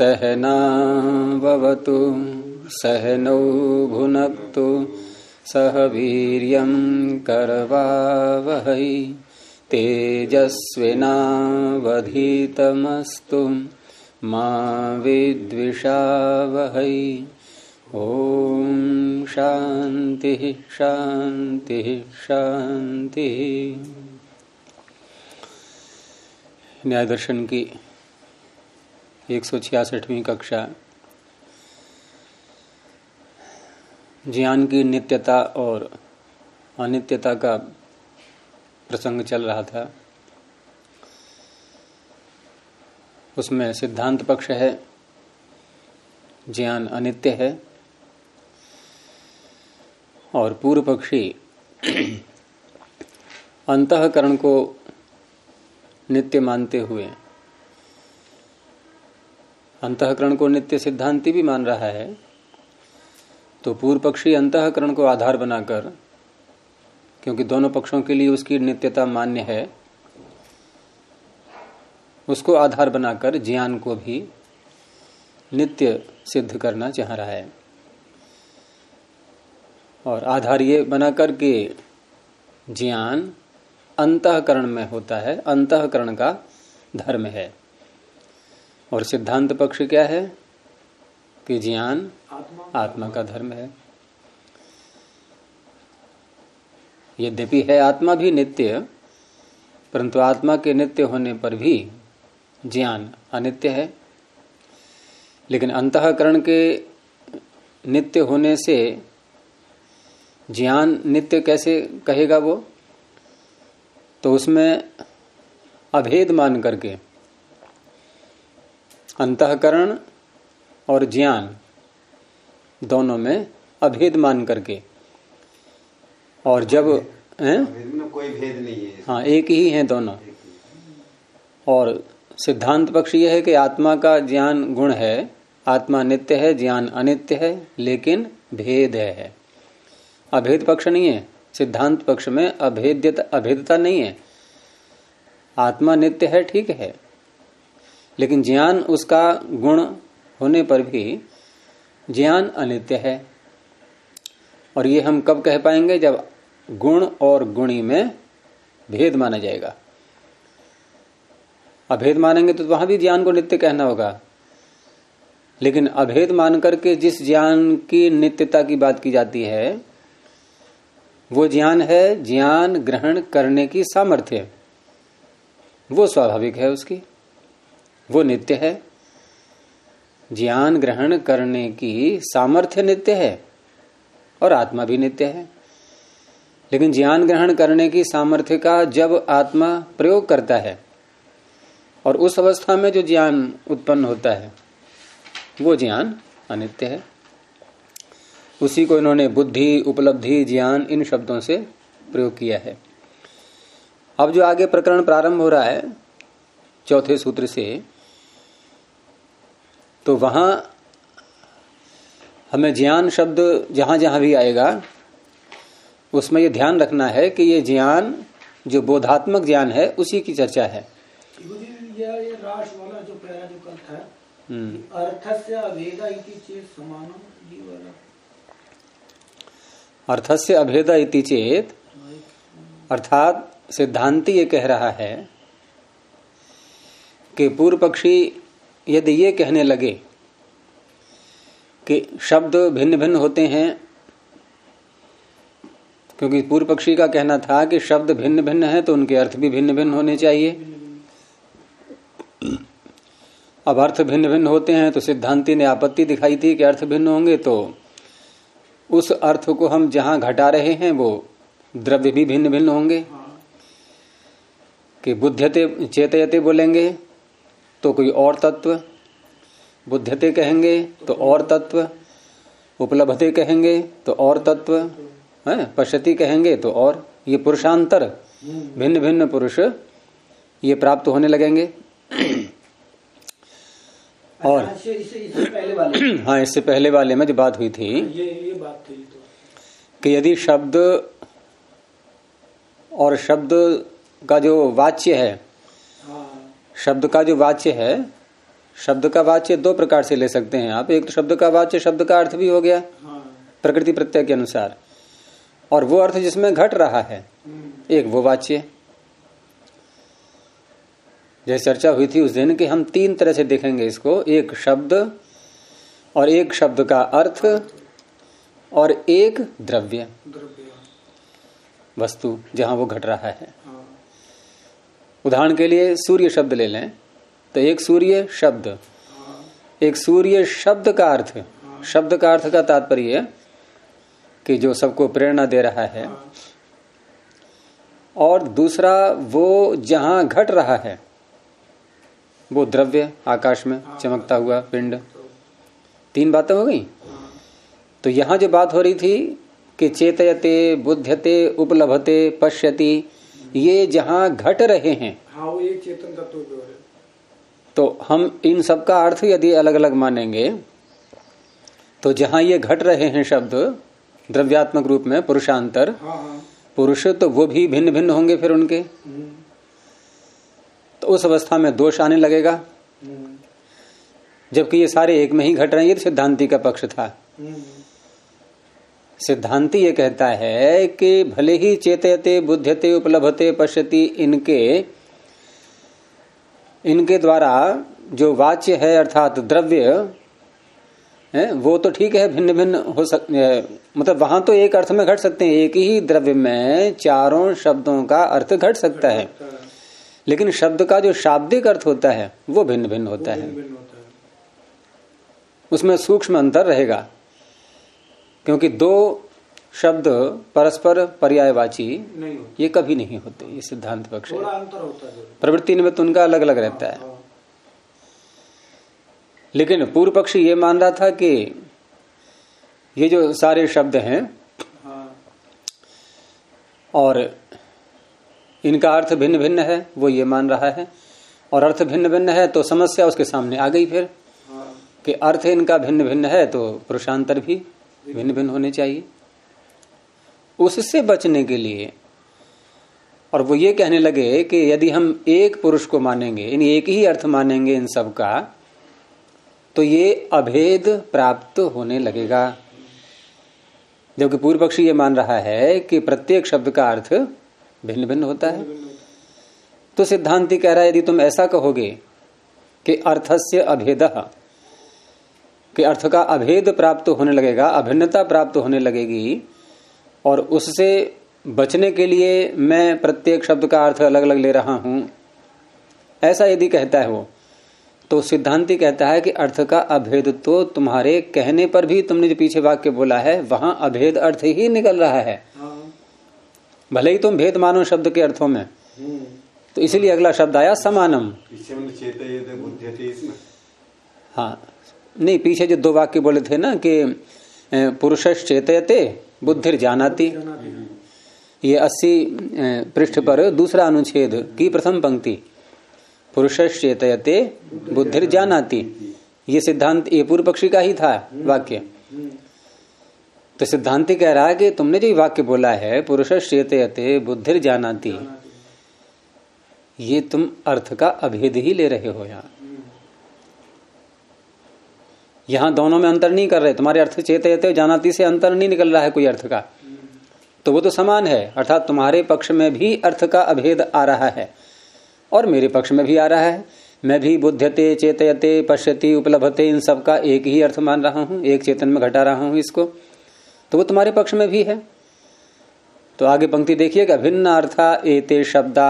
सहनाववतु सहनौ भुनक्तु सह वीर्यं करवावहै तेजस्विनावधीतमस्तु मा विद्विषावहै। ओम शांति शांति शांति। न्याय दर्शन की 166वीं कक्षा ज्ञान की नित्यता और अनित्यता का प्रसंग चल रहा था। उसमें सिद्धांत पक्ष है ज्ञान अनित्य है और पूर्व पक्षी अंतःकरण को नित्य मानते हुए अंतःकरण को नित्य सिद्धांति भी मान रहा है। तो पूर्व पक्षी अंतःकरण को आधार बनाकर, क्योंकि दोनों पक्षों के लिए उसकी नित्यता मान्य है, उसको आधार बनाकर ज्ञान को भी नित्य सिद्ध करना चाह रहा है। और आधार ये बनाकर के ज्ञान अंतःकरण में होता है, अंतःकरण का धर्म है। और सिद्धांत पक्ष क्या है कि ज्ञान आत्मा का धर्म है। यद्यपि है आत्मा भी नित्य, परंतु आत्मा के नित्य होने पर भी ज्ञान अनित्य है। लेकिन अंतःकरण के नित्य होने से ज्ञान नित्य कैसे कहेगा वो? तो उसमें अभेद मान करके अंतःकरण और ज्ञान दोनों में अभेद मान करके, और जब में कोई भेद नहीं है, हाँ एक ही हैं दोनों। और सिद्धांत पक्ष यह है कि आत्मा का ज्ञान गुण है, आत्मा नित्य है, ज्ञान अनित्य है, लेकिन भेद है। अभेद पक्ष नहीं है सिद्धांत पक्ष में, अभेदता नहीं है। आत्मा नित्य है, ठीक है, लेकिन ज्ञान उसका गुण होने पर भी ज्ञान अनित्य है। और ये हम कब कह पाएंगे? जब गुण और गुणी में भेद माना जाएगा। अभेद मानेंगे तो वहां भी ज्ञान को नित्य कहना होगा, लेकिन अभेद मान करके जिस ज्ञान की नित्यता की बात की जाती है वो ज्ञान है ज्ञान ग्रहण करने की सामर्थ्य। वो स्वाभाविक है उसकी, वो नित्य है। ज्ञान ग्रहण करने की सामर्थ्य नित्य है और आत्मा भी नित्य है। लेकिन ज्ञान ग्रहण करने की सामर्थ्य का जब आत्मा प्रयोग करता है और उस अवस्था में जो ज्ञान उत्पन्न होता है वो ज्ञान अनित्य है। उसी को इन्होंने बुद्धि, उपलब्धि, ज्ञान इन शब्दों से प्रयोग किया है। अब जो आगे प्रकरण प्रारंभ हो रहा है चौथे सूत्र से, तो वहां हमें ज्ञान शब्द जहां जहां भी आएगा उसमें ये ध्यान रखना है कि ये ज्ञान जो बोधात्मक ज्ञान है उसी की चर्चा है। ये राश वाला जो पहला जो कल था, अर्थस्य अभेदा इति चेत समानम, ये वाला अर्थस्य अभेदा इति चेत, अर्थात सिद्धांति ये कह रहा है कि पूर्व पक्षी यदि ये कहने लगे कि शब्द भिन्न भिन्न होते हैं, क्योंकि पूर्व पक्षी का कहना था कि शब्द भिन्न भिन्न है तो उनके अर्थ भी भिन्न भिन्न होने चाहिए। अब अर्थ भिन्न भिन्न होते हैं तो सिद्धांति ने आपत्ति दिखाई थी कि अर्थ भिन्न होंगे तो उस अर्थ को हम जहां घटा रहे हैं वो द्रव्य भी भिन्न भिन्न होंगे। कि बुध्यते चेतयते बोलेंगे तो कोई और तत्व, बुध्यते कहेंगे तो और तत्व, उपलब्धते कहेंगे तो और तत्व है, पश्यति कहेंगे तो और, ये पुरुषांतर भिन्न भिन्न पुरुष ये प्राप्त होने लगेंगे। और इससे पहले वाले हाँ, इससे पहले वाले में जो बात हुई थी ये बात थी तो कि यदि शब्द और शब्द का जो वाच्य है, शब्द का जो वाच्य है शब्द का वाच्य दो प्रकार से ले सकते हैं आप। एक तो शब्द का वाच्य शब्द का अर्थ भी हो गया प्रकृति प्रत्यय के अनुसार, और वो अर्थ जिसमें घट रहा है एक वो वाच्य। जैसे चर्चा हुई थी उस दिन कि हम तीन तरह से देखेंगे इसको, एक शब्द और एक शब्द का अर्थ और एक द्रव्य वस्तु जहां वो घट रहा है। उदाहरण के लिए सूर्य शब्द ले लें तो एक सूर्य शब्द, एक सूर्य शब्द का अर्थ, शब्द का अर्थ का तात्पर्य कि जो सबको प्रेरणा दे रहा है, और दूसरा वो जहां घट रहा है वो द्रव्य आकाश में चमकता हुआ पिंड। तीन बातें हो गई। तो यहां जो बात हो रही थी कि चेतयते बुध्यते उपलभते पश्यति, ये जहां घट रहे हैं हाँ, वो एक चेतन तत्व जो है। तो हम इन सब का अर्थ यदि अलग अलग मानेंगे तो जहां ये घट रहे हैं शब्द द्रव्यात्मक रूप में पुरुषांतर, पुरुष, तो वो भी भिन्न भिन्न होंगे फिर उनके। तो उस अवस्था में दोष आने लगेगा, जबकि ये सारे एक में ही घट रहे हैं। ये तो सिद्धांति का पक्ष था। सिद्धांति ये कहता है कि भले ही चेतयते बुध्यते उपलभते पश्यति इनके द्वारा जो वाच्य है अर्थात द्रव्य है वो तो ठीक है, भिन्न भिन्न हो मतलब वहां तो एक अर्थ में घट सकते हैं, एक ही द्रव्य में चारों शब्दों का अर्थ घट सकता है, लेकिन शब्द का जो शाब्दिक अर्थ होता है वो भिन्न भिन्न होता है। उसमें सूक्ष्म अंतर रहेगा, क्योंकि दो शब्द परस्पर पर्यायवाची ये कभी नहीं होते। ये सिद्धांत पक्ष है। प्रवृत्ति निमित्त उनका अलग अलग रहता है। लेकिन पूर्व पक्षी ये मान रहा था कि ये जो सारे शब्द हैं और इनका अर्थ भिन्न भिन्न है, वो ये मान रहा है, और अर्थ भिन्न भिन्न है तो समस्या उसके सामने आ गई फिर कि अर्थ इनका भिन्न भिन्न है तो पुरुषांतर भी भिन्न भिन्न होने चाहिए। उससे बचने के लिए और वो ये कहने लगे कि यदि हम एक पुरुष को मानेंगे, यानी एक ही अर्थ मानेंगे इन सब का, तो ये अभेद प्राप्त होने लगेगा। जबकि पूर्व पक्षी ये मान रहा है कि प्रत्येक शब्द का अर्थ भिन्न भिन्न होता है। तो सिद्धांति कह रहा है यदि तुम ऐसा कहोगे कि अर्थस्य अभेदः, कि अर्थ का अभेद प्राप्त होने लगेगा, अभिन्नता प्राप्त होने लगेगी, और उससे बचने के लिए मैं प्रत्येक शब्द का अर्थ अलग अलग ले रहा हूं, ऐसा यदि कहता है वो, तो सिद्धांति कहता है कि अर्थ का अभेद तो तुम्हारे कहने पर भी तुमने जो पीछे वाक्य बोला है वहां अभेद अर्थ ही निकल रहा है। भले ही तुम भेद मानो शब्द के अर्थों में, तो इसीलिए अगला शब्द आया समानम। हाँ नहीं, पीछे जो दो वाक्य बोले थे ना कि पुरुषश्च चेतयते बुद्धिर जानाति, ये 80 पृष्ठ पर दूसरा अनुच्छेद की प्रथम पंक्ति, पुरुषश्च चेतयते बुद्धिर जानाति, ये सिद्धांत ये पूर्व पक्षी का ही था वाक्य। तो सिद्धांति कह रहा है कि तुमने जो वाक्य बोला है पुरुषश्च चेतयते बुद्धिर जानाति, ये तुम अर्थ का अभेद ही ले रहे हो। यहां दोनों में अंतर नहीं कर रहे, तुम्हारे अर्थ चेतयते जानाति से अंतर नहीं निकल रहा है कोई अर्थ का, तो वो तो समान है। अर्थात तुम्हारे पक्ष में भी अर्थ का अभेद आ रहा है और मेरे पक्ष में भी आ रहा है। मैं भी बुध्यते चेतयते पश्यति उपलभते इन सब का एक ही अर्थ मान रहा हूं, एक चेतन में घटा रहा हूं इसको, तो वो तुम्हारे पक्ष में भी है। तो आगे पंक्ति देखिएगा, भिन्न अर्था एते शब्दा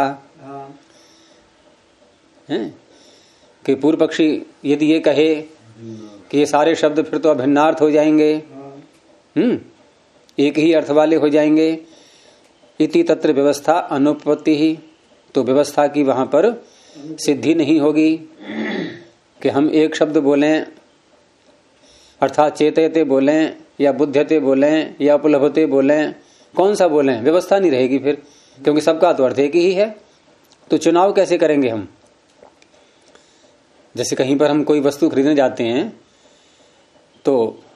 है कि पूर्व पक्षी यदि ये कहे कि ये सारे शब्द फिर तो अभिन्नार्थ हो जाएंगे, एक ही अर्थ वाले हो जाएंगे। इति तत्र व्यवस्था अनुपत्ति ही, तो व्यवस्था की वहां पर सिद्धि नहीं होगी कि हम एक शब्द बोलें अर्थात चेतयते बोलें या बुध्यते बोलें या उपलभते बोलें, कौन सा बोलें, व्यवस्था नहीं रहेगी फिर, क्योंकि सबका तो अर्थ एक ही है। तो चुनाव कैसे करेंगे हम? जैसे कहीं पर हम कोई वस्तु खरीदने जाते हैं तो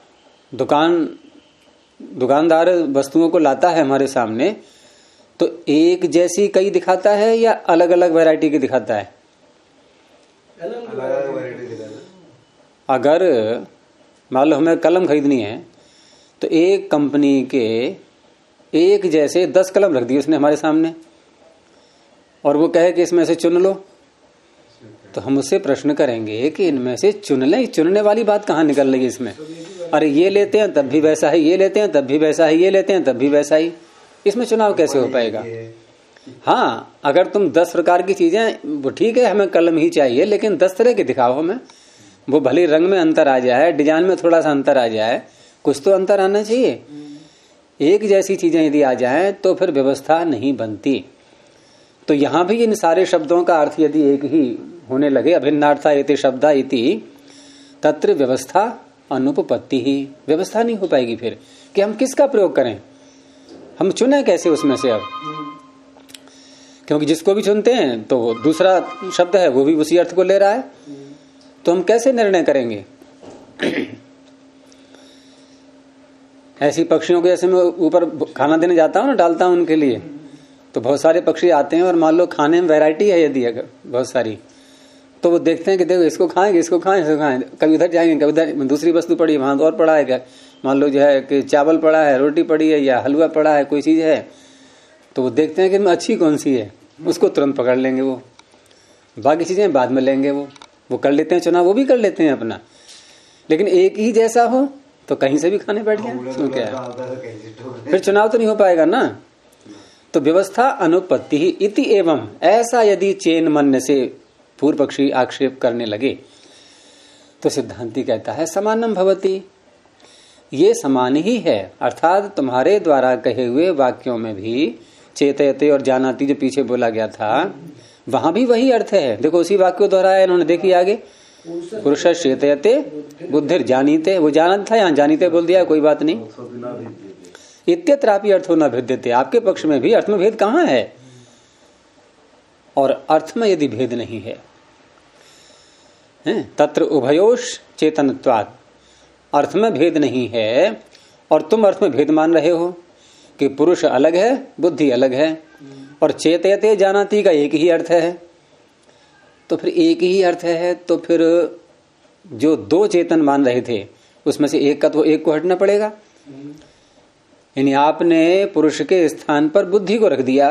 दुकानदार वस्तुओं को लाता है हमारे सामने, तो एक जैसी कई दिखाता है या अलग अलग वैरायटी की दिखाता है? अलग अलग वैरायटी दिखाता है। अगर मान लो हमें कलम खरीदनी है तो एक कंपनी के एक जैसे 10 कलम रख दिए उसने हमारे सामने और वो कहे कि इसमें से चुन लो, तो हम उससे प्रश्न करेंगे कि इनमें से चुन लें। चुनने वाली बात कहाँ निकल रही है इसमें? अरे ये लेते हैं तब भी वैसा है, ये लेते हैं तब भी वैसा है, ये लेते हैं तब भी वैसा ही, इसमें चुनाव कैसे हो पाएगा? हाँ, अगर तुम 10 प्रकार की चीजें, वो ठीक है हमें कलम ही चाहिए, लेकिन 10 तरह के दिखाओ हमें। वो भले रंग में अंतर आ जाए, डिजाइन में थोड़ा सा अंतर आ जाए, कुछ तो अंतर आना चाहिए। एक जैसी चीजें यदि आ जाए तो फिर व्यवस्था नहीं बनती। तो यहां भी इन सारे शब्दों का अर्थ यदि एक ही होने लगे, अभिन्नार्था एते शब्दा इति तत्र व्यवस्था अनुपपत्ति ही, व्यवस्था नहीं हो पाएगी फिर कि हम किसका प्रयोग करें, हम चुने कैसे उसमें से अब, क्योंकि जिसको भी चुनते हैं तो वो दूसरा शब्द है वो भी उसी अर्थ को ले रहा है, तो हम कैसे निर्णय करेंगे? ऐसी पक्षियों के जैसे मैं ऊपर खाना देने जाता हूँ ना, डालता हूँ उनके लिए, तो बहुत सारे पक्षी आते हैं और मान लो खाने में वैरायटी है यदि अगर बहुत सारी, तो वो देखते हैं कि देखो इसको खाएंगे, इसको खाएं, इसको खाएं, कभी उधर जाएंगे, कभी उधर दूसरी वस्तु पड़ी है वहां और पड़ा है, मान लो जो है कि चावल पड़ा है, रोटी पड़ी है या हलवा पड़ा है, कोई चीज है, तो वो देखते हैं कि इनमें अच्छी कौन सी है, उसको तुरंत पकड़ लेंगे। वो बाकी चीजें बाद में लेंगे, वो कर लेते हैं चुनाव, वो भी कर लेते हैं अपना, लेकिन एक ही जैसा हो तो कहीं से भी खाने बैठ जाए, उसमें क्या है? फिर चुनाव तो नहीं हो पाएगा ना। तो व्यवस्था अनुपत्ति ही इति एवं, ऐसा यदि चेन मन से पूर्व पक्षी आक्षेप करने लगे तो सिद्धांती कहता है समानम भवति, ये समान ही है, अर्थात तुम्हारे द्वारा कहे हुए वाक्यों में भी चेतयते और जानाति जो पीछे बोला गया था वहां भी वही अर्थ है। देखो उसी वाक्य को दोहराया इन्होंने, देखिए आगे, पुरुष चेतयते बुद्धिर जानीते, वो जानत था, यहाँ जानीते बोल दिया, कोई बात नहीं। इत्यत्रापि अर्थो न भेद्यते, आपके पक्ष में भी अर्थ में भेद कहाँ है? और अर्थ में यदि भेद नहीं है, तत्र उभयोश चेतनत्वात्, अर्थ में भेद नहीं है और तुम अर्थ में भेद मान रहे हो कि पुरुष अलग है, बुद्धि अलग है, और चेतयते जानाति का एक ही अर्थ है, तो फिर एक ही अर्थ है, तो फिर जो 2 चेतन मान रहे थे उसमें से एक का तो एक को हटना पड़ेगा। यानी आपने पुरुष के स्थान पर बुद्धि को रख दिया,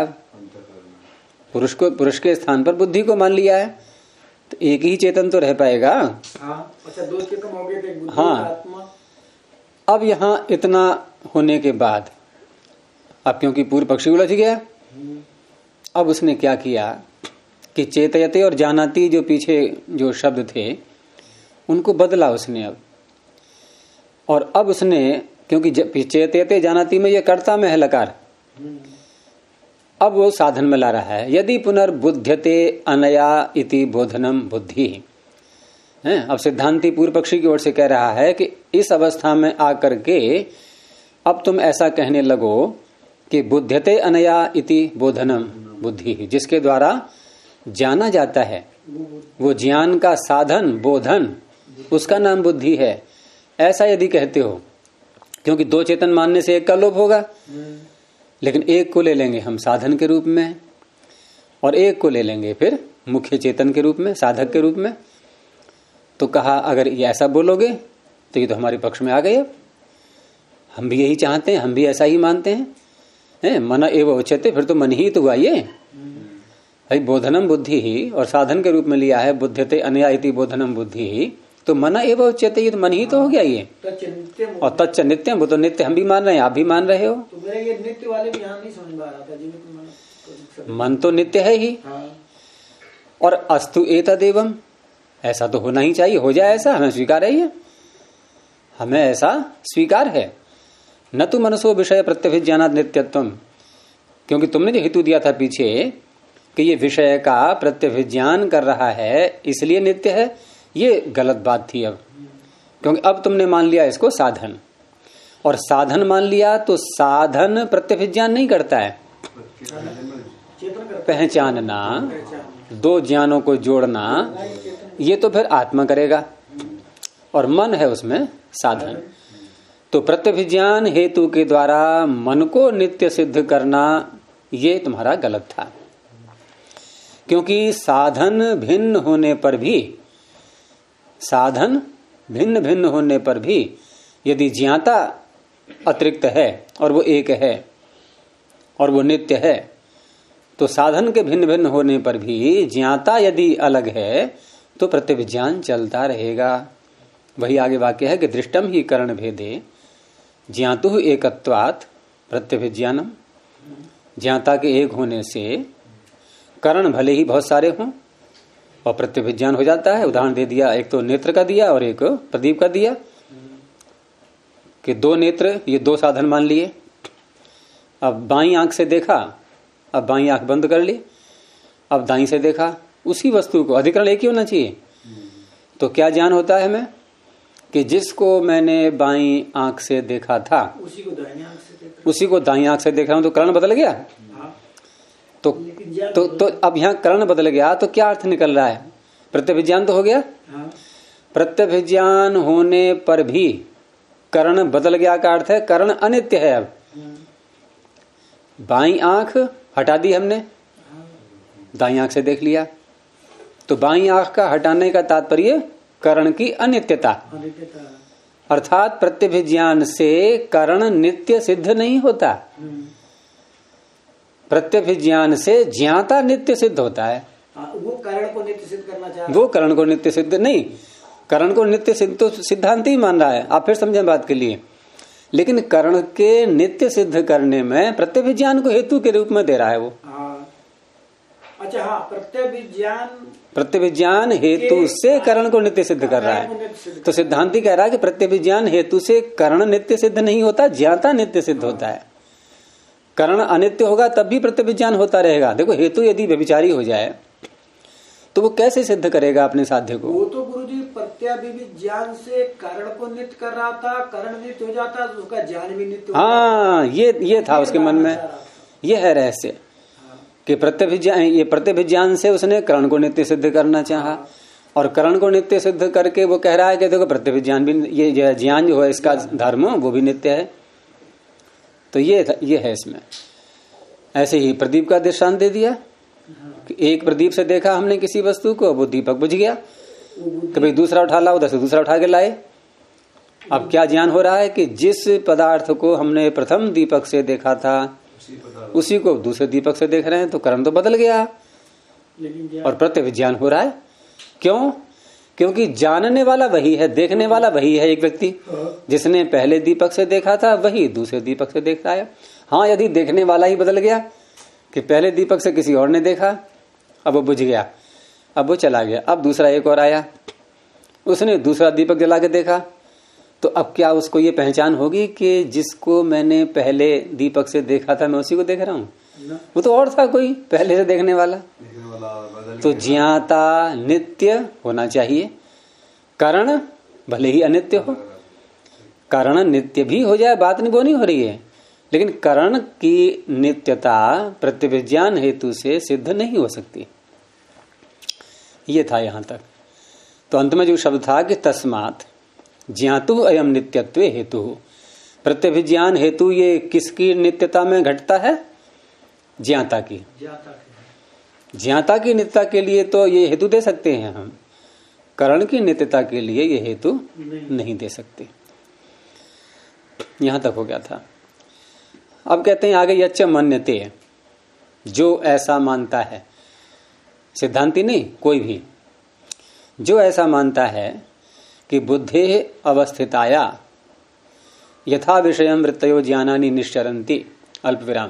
पुरुष के स्थान पर बुद्धि को मान लिया है, तो एक ही चेतन तो रह पाएगा। अच्छा 2 चेतन हो गए थे, बुद्धि आत्मा। अब यहाँ इतना होने के बाद अब क्योंकि पूर्व पक्षी उलझ गया, अब उसने क्या किया कि चेतयते और जानाति जो पीछे जो शब्द थे उनको बदला उसने अब, और अब उसने, क्योंकि चेतयते जानाति में ये कर्ता में है लकार, अब वो साधन में ला रहा है। यदि पुनर्बुध्यते अनया इति बोधनम बुद्धि है। अब सिद्धांती पूर्व पक्षी की ओर से कह रहा है कि इस अवस्था में आकर के अब तुम ऐसा कहने लगो कि बुध्यते अनया इति बोधनम बुद्धि, जिसके द्वारा जाना जाता है, वो ज्ञान का साधन बोधन, उसका नाम बुद्धि है, ऐसा यदि कहते हो, क्योंकि 2 चेतन मानने से एक का लोप होगा, लेकिन एक को ले लेंगे हम साधन के रूप में और एक को ले लेंगे फिर मुख्य चेतन के रूप में, साधक के रूप में। तो कहा अगर ये ऐसा बोलोगे तो ये तो हमारे पक्ष में आ गए, अब हम भी यही चाहते हैं, हम भी ऐसा ही मानते हैं, मन एवं उच्यते, फिर तो मन ही तो हुआ ये भाई, बोधनम बुद्धि ही, और साधन के रूप में लिया है बुद्धते अनया इति बोधनम बुद्धि ही, तो मन एवं उच्यते, ये तो मन ही तो हो गया ये, और तच्च नित्यम, वो तो नित्य हम भी मान रहे हैं, आप भी मान रहे हो। तो मेरा ये नित्य वाले भी यहाँ नहीं समझ में आ रहा था, मन तो नित्य है ही, और अस्तु एतदेवम, ऐसा तो होना ही चाहिए, हो जाए ऐसा, हमें स्वीकार है ये, हमें ऐसा स्वीकार है। न तो मनसो विषय प्रत्यभिज्ञानात् नित्यत्वम, क्योंकि तुमने जो हेतु दिया था पीछे कि ये विषय का प्रत्यभिज्ञान कर रहा है इसलिए नित्य है, ये गलत बात थी अब, क्योंकि अब तुमने मान लिया इसको साधन, और साधन मान लिया तो साधन प्रत्यभिज्ञान नहीं करता है, पहचानना, 2 ज्ञानों को जोड़ना, ये तो फिर आत्मा करेगा और मन है उसमें साधन। तो प्रत्यभिज्ञान हेतु के द्वारा मन को नित्य सिद्ध करना ये तुम्हारा गलत था, क्योंकि साधन भिन्न होने पर भी साधन भिन्न भिन्न होने पर भी यदि ज्ञाता अतिरिक्त है और वो एक है और वो नित्य है, तो साधन के भिन्न भिन्न होने पर भी ज्ञाता यदि अलग है तो प्रत्यभिज्ञान चलता रहेगा। वही आगे वाक्य है कि दृष्टम ही करण भेदे ज्ञातु एकत्वात् प्रत्यभिज्ञानम। ज्ञाता के एक होने से करण भले ही बहुत सारे हों और प्रत्यभिज्ञान हो जाता है। उदाहरण दे दिया, एक तो नेत्र का दिया और एक प्रदीप का दिया कि दो नेत्र, ये दो साधन मान लिए। अब बाईं आंख से देखा, अब बाईं आंख बंद कर ली, अब दाईं से देखा, उसी वस्तु को, अधिकरण एक ही होना चाहिए। तो क्या ज्ञान होता है हमें कि जिसको मैंने बाईं आंख से देखा था उसी को दाईं आंख से देख रहा हूं, तो करण बदल गया। तो अब यहाँ करण बदल गया तो क्या अर्थ निकल रहा है? प्रत्यभिज्ञान तो हो गया। प्रत्यभिज्ञान होने पर भी करण बदल गया का अर्थ है करण अनित्य है। अब बाईं आंख हटा दी हमने, दाईं आंख से देख लिया, तो बाईं आंख का हटाने का तात्पर्य करण की अनित्यता, अर्थात प्रत्यभिज्ञान से करण नित्य सिद्ध नहीं होता। प्रत्यभिज्ञान से ज्ञाता नित्य सिद्ध होता है। वो करण को नित्य सिद्ध करना चाह रहा है। वो करण को नित्य सिद्ध नहीं, करण को नित्य सिद्ध तो सिद्धांत ही मान रहा है। आप फिर समझें बात के लिए। लेकिन करण के नित्य सिद्ध करने में प्रत्यभिज्ञान को हेतु के रूप में दे रहा है वो। अच्छा, हाँ, प्रत्यभिज्ञान हेतु से करण को नित्य सिद्ध कर रहा है। तो सिद्धांति कह रहा है कि प्रत्यभिज्ञान हेतु से करण नित्य सिद्ध नहीं होता, ज्ञाता नित्य सिद्ध होता है। करण अनित्य होगा तब भी प्रत्यभिज्ञान होता रहेगा। देखो, हेतु यदि व्यभिचारी हो जाए तो वो कैसे सिद्ध करेगा अपने साध्य को? वो तो गुरुजी प्रत्यभिज्ञान से करण को नित्य कर रहा था, करण नित्य हो जाता तो उसका ज्ञान भी नित्य हो। हाँ, ये था उसके मन में, ये है रहस्य कि प्रत्यभिज्ञान से उसने करण को नित्य सिद्ध करना चाहा और करण को नित्य सिद्ध करके वो कह रहा है कि देखो प्रत्यभिज्ञान भी, ये ज्ञान जो है इसका धर्म वो भी नित्य है। तो ये है इसमें। ऐसे ही प्रदीप का दृष्टांत दे दिया कि एक प्रदीप से देखा हमने किसी वस्तु को, वो दीपक बुझ गया, कभी दूसरा उठा ला, उधर से दूसरा उठा के लाए। अब क्या ज्ञान हो रहा है कि जिस पदार्थ को हमने प्रथम दीपक से देखा था उसी को दूसरे दीपक से देख रहे हैं, तो करण तो बदल गया और प्रत्यभिज्ञान हो रहा है। क्यों? क्योंकि जानने वाला वही है, देखने वाला वही है। एक व्यक्ति जिसने पहले दीपक से देखा था वही दूसरे दीपक से देख रहा है। हाँ, यदि देखने वाला ही बदल गया कि पहले दीपक से किसी और ने देखा, अब वो बुझ गया, अब वो चला गया, अब दूसरा एक और आया, उसने दूसरा दीपक जला के देखा, तो अब क्या उसको ये पहचान होगी कि जिसको मैंने पहले दीपक से देखा था मैं उसी को देख रहा हूँ? वो तो और था कोई पहले से देखने वाला। तो ज्ञाता नित्य होना चाहिए, करण भले ही अनित्य हो। करण नित्य भी हो जाए बात नहीं, वो नहीं हो रही है, लेकिन करण की नित्यता प्रत्यभिज्ञान हेतु से सिद्ध नहीं हो सकती। ये था यहां तक। तो अंत में जो शब्द था कि तस्मात् ज्ञातु अयम नित्यत्व हेतु। प्रत्यभिज्ञान हेतु ये किसकी नित्यता में घटता है? ज्ञाता की। ज्ञाता की नित्यता के लिए तो ये हेतु दे सकते हैं हम, करण की नित्यता के लिए ये हेतु नहीं दे सकते। यहां तक हो गया था। अब कहते हैं आगे, यच्च मन्यते, जो ऐसा मानता है, सिद्धांति नहीं, कोई भी जो ऐसा मानता है कि बुद्धे अवस्थिताया यथा विषयम वृत्तयो ज्ञानानि निश्चरन्ति, अल्प विराम,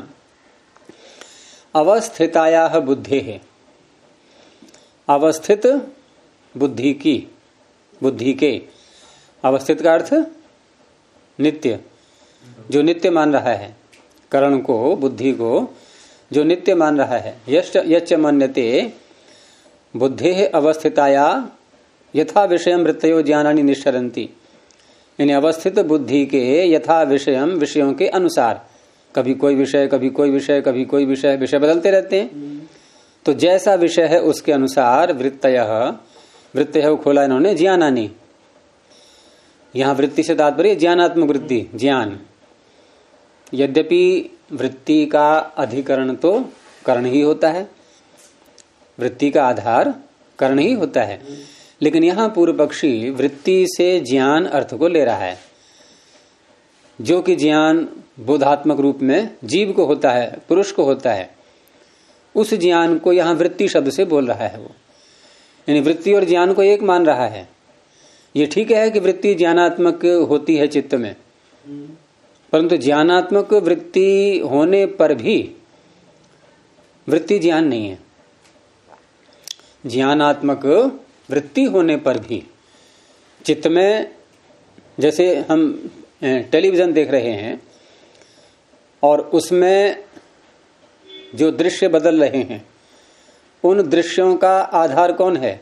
अवस्थिताया बुद्धे है, अवस्थित बुद्धि की, बुद्धि के, अवस्थित का अर्थ नित्य, जो नित्य मान रहा है, करण को, बुद्धि को जो नित्य मान रहा है। यच्च मन्यते बुद्धे अवस्थिताया यथा विषयम वृत्तयो ज्ञानानि निश्चरन्ति, यानी अवस्थित बुद्धि के यथा विषयम, विषयों के अनुसार, कभी कोई विषय, कभी कोई विषय, कभी कोई विषय, विषय बदलते रहते हैं। तो जैसा विषय है उसके अनुसार वृत्तयः खोला इन्होंने ज्ञानानि, यहां वृत्ति से तात्पर्य ज्ञानात्मक वृत्ति, ज्ञान। यद्यपि वृत्ति का अधिकरण तो कर्ण ही होता है, वृत्ति का आधार कर्ण ही होता है, लेकिन यहां पूर्व पक्षी वृत्ति से ज्ञान अर्थ को ले रहा है, जो कि ज्ञान बोधात्मक रूप में जीव को होता है, पुरुष को होता है। उस ज्ञान को यहां वृत्ति शब्द से बोल रहा है वो, यानी वृत्ति और ज्ञान को एक मान रहा है। ये ठीक है कि वृत्ति ज्ञानात्मक होती है चित्त में, परंतु ज्ञानात्मक वृत्ति होने पर भी वृत्ति ज्ञान नहीं है। ज्ञानात्मक वृत्ति होने पर भी चित्त में, जैसे हम टेलीविजन देख रहे हैं और उसमें जो दृश्य बदल रहे हैं, उन दृश्यों का आधार कौन है?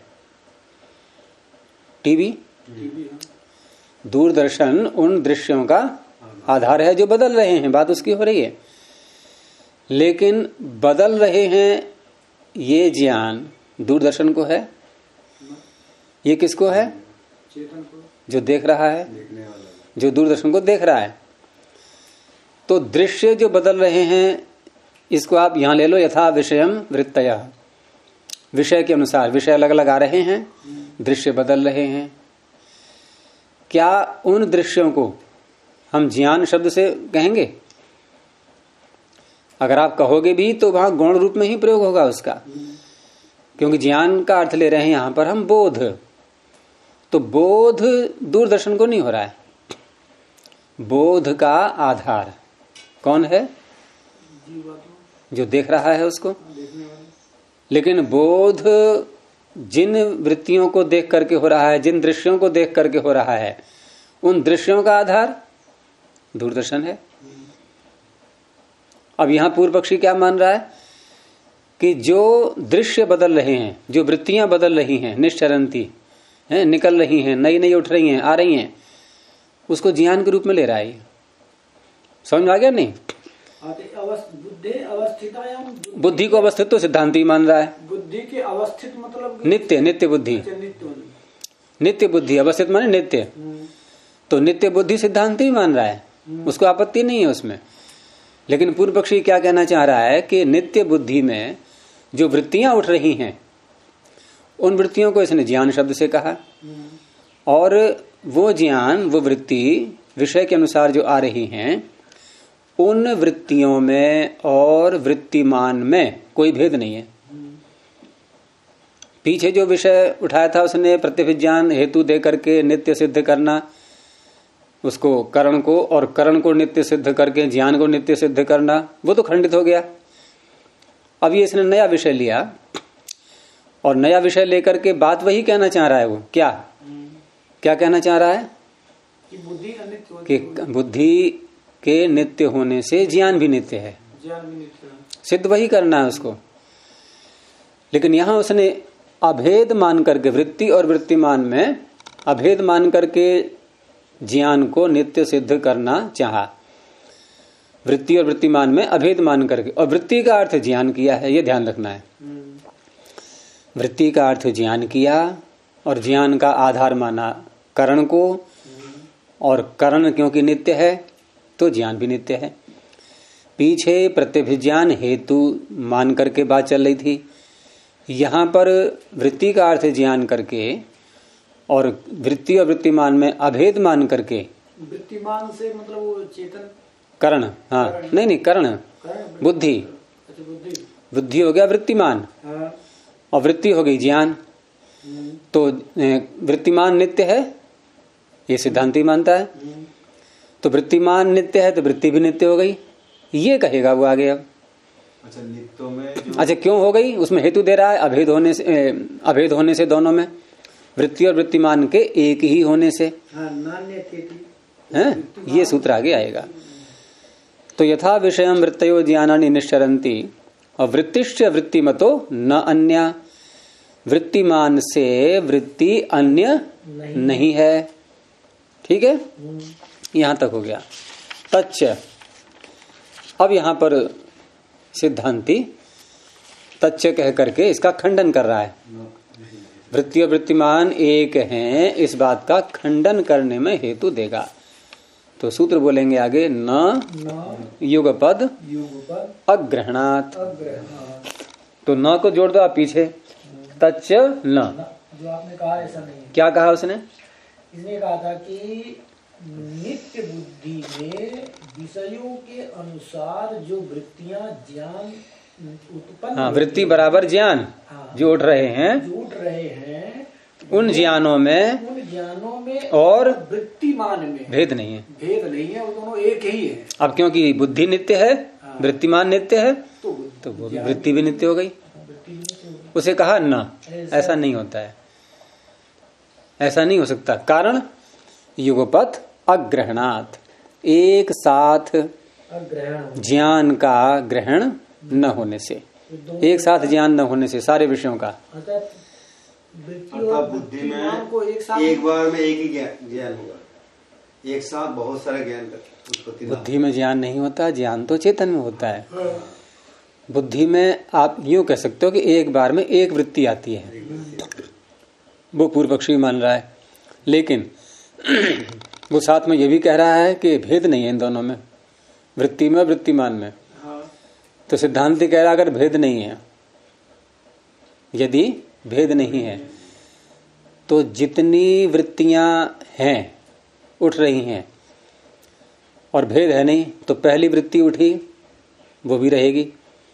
टीवी, दूरदर्शन उन दृश्यों का आधार है जो बदल रहे हैं, बात उसकी हो रही है। लेकिन बदल रहे हैं ये ज्ञान दूरदर्शन को है, ये किसको है? चेतन को, जो देख रहा है, जो दूरदर्शन को देख रहा है। तो दृश्य जो बदल रहे हैं, इसको आप यहां ले लो, यथा विषयम वृत्तयः, विषय के अनुसार विषय अलग अलग आ रहे हैं, दृश्य बदल रहे हैं। क्या उन दृश्यों को हम ज्ञान शब्द से कहेंगे? अगर आप कहोगे भी तो वहां गौण रूप में ही प्रयोग होगा उसका, क्योंकि ज्ञान का अर्थ ले रहे हैं यहां पर हम बोध। तो बोध दूरदर्शन को नहीं हो रहा है, बोध का आधार कौन है? जो देख रहा है उसको। लेकिन बोध जिन वृत्तियों को देख करके हो रहा है, जिन दृश्यों को देख करके हो रहा है, उन दृश्यों का आधार दूरदर्शन है। अब यहां पूर्व पक्षी क्या मान रहा है कि जो दृश्य बदल रहे हैं, जो वृत्तियां बदल रही हैं, निश्चरंती हैं, निकल रही हैं, नई नई उठ रही हैं, आ रही हैं, उसको ज्ञान के रूप में ले रहा है। समझ में आ गया नहीं? बुद्धि को अवस्थित तो सिद्धांति मान रहा है। बुद्धि के अवस्थित मतलब नित्य, नित्य बुद्धि, नित्य बुद्धि, अवस्थित माने नित्य। तो नित्य बुद्धि सिद्धांति मान रहा है, उसको आपत्ति नहीं है उसमें। लेकिन पूर्व पक्षी क्या कहना चाह रहा है कि नित्य बुद्धि में जो वृत्तियां उठ रही हैं, उन वृत्तियों को इसने ज्ञान शब्द से कहा, और वो ज्ञान, वो वृत्ति विषय के अनुसार जो आ रही हैं, उन वृत्तियों में और वृत्तिमान में कोई भेद नहीं है। पीछे जो विषय उठाया था उसने प्रत्यभिज्ञान हेतु दे करके नित्य सिद्ध करना, उसको करण को, और करण को नित्य सिद्ध करके ज्ञान को नित्य सिद्ध करना, वो तो खंडित हो गया। अब ये इसने नया विषय लिया, और नया विषय लेकर के बात वही कहना चाह रहा है। वो क्या क्या कहना चाह रहा है कि बुद्धि के नित्य होने से ज्ञान भी नित्य है, सिद्ध वही करना है उसको। लेकिन यहां उसने अभेद मान करके, वृत्ति और वृत्तिमान में अभेद मान करके ज्ञान को नित्य सिद्ध करना चाहा। वृत्ति और वृत्तिमान में अभेद मान करके, और वृत्ति का अर्थ ज्ञान किया है, ये ध्यान रखना है। वृत्ति का अर्थ ज्ञान किया, और ज्ञान का आधार माना करण को, और करण क्योंकि नित्य है तो ज्ञान भी नित्य है। पीछे प्रत्यभिज्ञान हेतु मान करके बात चल रही थी, यहां पर वृत्ति का अर्थ ज्ञान करके और वृत्ति और वृत्तिमान में अभेद मान करके, वृत्तिमान से मतलब वो चेतन करण, हाँ करण। नहीं करण बुद्धि, बुद्धि हो गया वृत्तिमान, और वृत्ति हो गई ज्ञान। तो वृत्तिमान नित्य है, ये सिद्धांति मानता है। तो वृत्तिमान नित्य है तो वृत्ति भी नित्य हो गई, ये कहेगा वो आगे। अब अच्छा, नित्यों में अच्छा क्यों हो गई, उसमें हेतु दे रहा है अभेद होने से दोनों में, वृत्ति और वृत्तिमान के एक ही होने से है, ये सूत्र आगे आएगा। तो यथा विषयम वृत्तयो ज्ञानानि निश्चरन्ति, और वृत्तिश्च वृत्तिमतो न अन्य, वृत्तिमान से वृत्ति अन्य नहीं है। ठीक है, यहां तक हो गया। तच्च, अब यहां पर सिद्धांति तच्च कह करके इसका खंडन कर रहा है। वृत्ति और वृत्तिमान एक हैं, इस बात का खंडन करने में हेतु देगा। तो सूत्र बोलेंगे आगे, न युगपद अग्रहणात्। तो न को जोड़ दो आप पीछे, तच्च न, जो आपने कहा ऐसा नहीं है। क्या कहा उसने? इसने कहा था कि नित्य बुद्धि में विषयों के अनुसार जो वृत्तियां ज्ञान उत्पन्न, हाँ, वृत्ति बराबर ज्ञान, हाँ, जो उठ रहे हैं उन ज्ञानों में और वृत्तिमान में भेद नहीं है। भेद नहीं है, वो दोनों एक ही है। अब क्योंकि बुद्धि नित्य है, हाँ, वृत्तिमान नित्य है, तो वो वृत्ति भी नित्य हो गई। उसे कहा ना, ऐसा नहीं होता है, ऐसा नहीं हो सकता। कारण युगपथ अग्रहणात्, एक साथ ज्ञान का ग्रहण न होने से, एक साथ ज्ञान न होने से सारे विषयों का। अर्थात बुद्धि में एक बार में एक ही ज्ञान होगा, एक साथ बहुत सारा ज्ञान का उत्पत्ति। बुद्धि में ज्ञान नहीं होता, ज्ञान तो चेतन में होता है। बुद्धि में आप यूं कह सकते हो कि एक बार में एक वृत्ति आती है, वो पूर्व पक्षी मान रहा है, लेकिन वो साथ में ये भी कह रहा है कि भेद नहीं है इन दोनों में, वृत्ति में वृत्तिमान में। तो सिद्धांति कह रहा अगर भेद नहीं है, यदि भेद नहीं है तो जितनी वृत्तियां हैं उठ रही हैं और भेद है नहीं, तो पहली वृत्ति उठी वो भी रहेगी।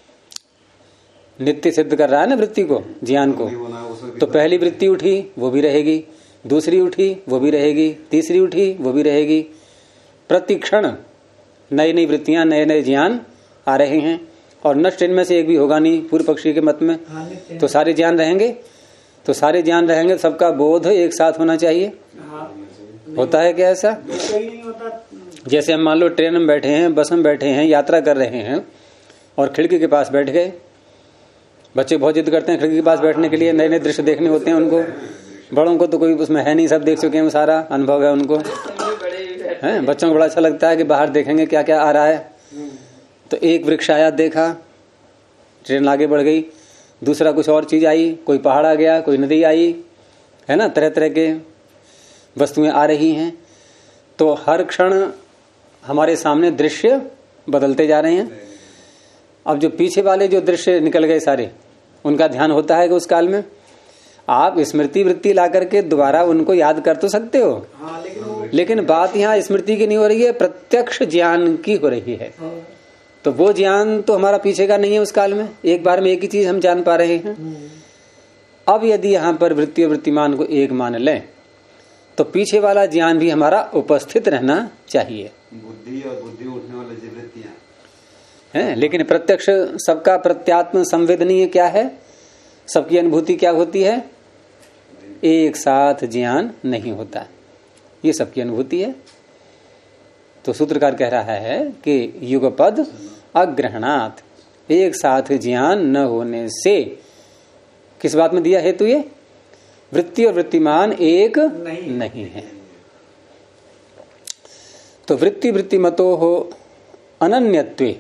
नित्य सिद्ध कर रहा है ना वृत्ति को, ज्ञान को, तो पहली वृत्ति उठी वो भी रहेगी, दूसरी उठी वो भी रहेगी, तीसरी उठी वो भी रहेगी। प्रतिक्षण नई नई वृत्तियां, नए नए ज्ञान आ रहे हैं और नष्ट इनमें से एक भी होगा नहीं पूर्व पक्षी के मत में। तो सारे ज्ञान रहेंगे, तो सारे ज्ञान रहेंगे, सबका बोध एक साथ होना चाहिए। होता है क्या ऐसा? जैसे हम मान लो ट्रेन में बैठे हैं, बस में बैठे हैं, यात्रा कर रहे हैं और खिड़की के पास बैठ गए। बच्चे बहुत जिद करते हैं खिड़की के पास बैठने के लिए, नए नए दृश्य देखने होते हैं उनको। बड़ों को तो कोई उसमें है नहीं, सब देख चुके हैं, सारा अनुभव है उनको, है। बच्चों को बड़ा अच्छा लगता है कि बाहर देखेंगे क्या क्या आ रहा है। तो एक वृक्ष आया, देखा, ट्रेन आगे बढ़ गई। दूसरा कुछ और चीज आई, कोई पहाड़ आ गया, कोई नदी आई, है ना, तरह तरह के वस्तुएं आ रही हैं। तो हर क्षण हमारे सामने दृश्य बदलते जा रहे हैं। अब जो पीछे वाले जो दृश्य निकल गए सारे, उनका ध्यान होता है कि उस काल में आप स्मृति वृत्ति ला करके दोबारा उनको याद कर तो सकते हो। हाँ, लेकिन बात यहाँ स्मृति की नहीं हो रही है, प्रत्यक्ष ज्ञान की हो रही है। तो वो ज्ञान तो हमारा पीछे का नहीं है उस काल में, एक बार में एक ही चीज हम जान पा रहे हैं। अब यदि यहाँ पर वृत्ति और वृत्तिमान को एक मान लें तो पीछे वाला ज्ञान भी हमारा उपस्थित रहना चाहिए। बुद्धि और बुद्धि उठने वाली जो वृत्तियां है, लेकिन प्रत्यक्ष सबका प्रत्यात्म संवेदनीय क्या है, सबकी अनुभूति क्या होती है? एक साथ ज्ञान नहीं होता, ये सबकी अनुभूति है। तो सूत्रकार कह रहा है कि युगपद अग्रहणात्, एक साथ ज्ञान न होने से। किस बात में दिया हेतु? ये वृत्ति और वृत्तिमान एक नहीं है। तो वृत्ति वृत्तिमतो हो अनन्यत्वे,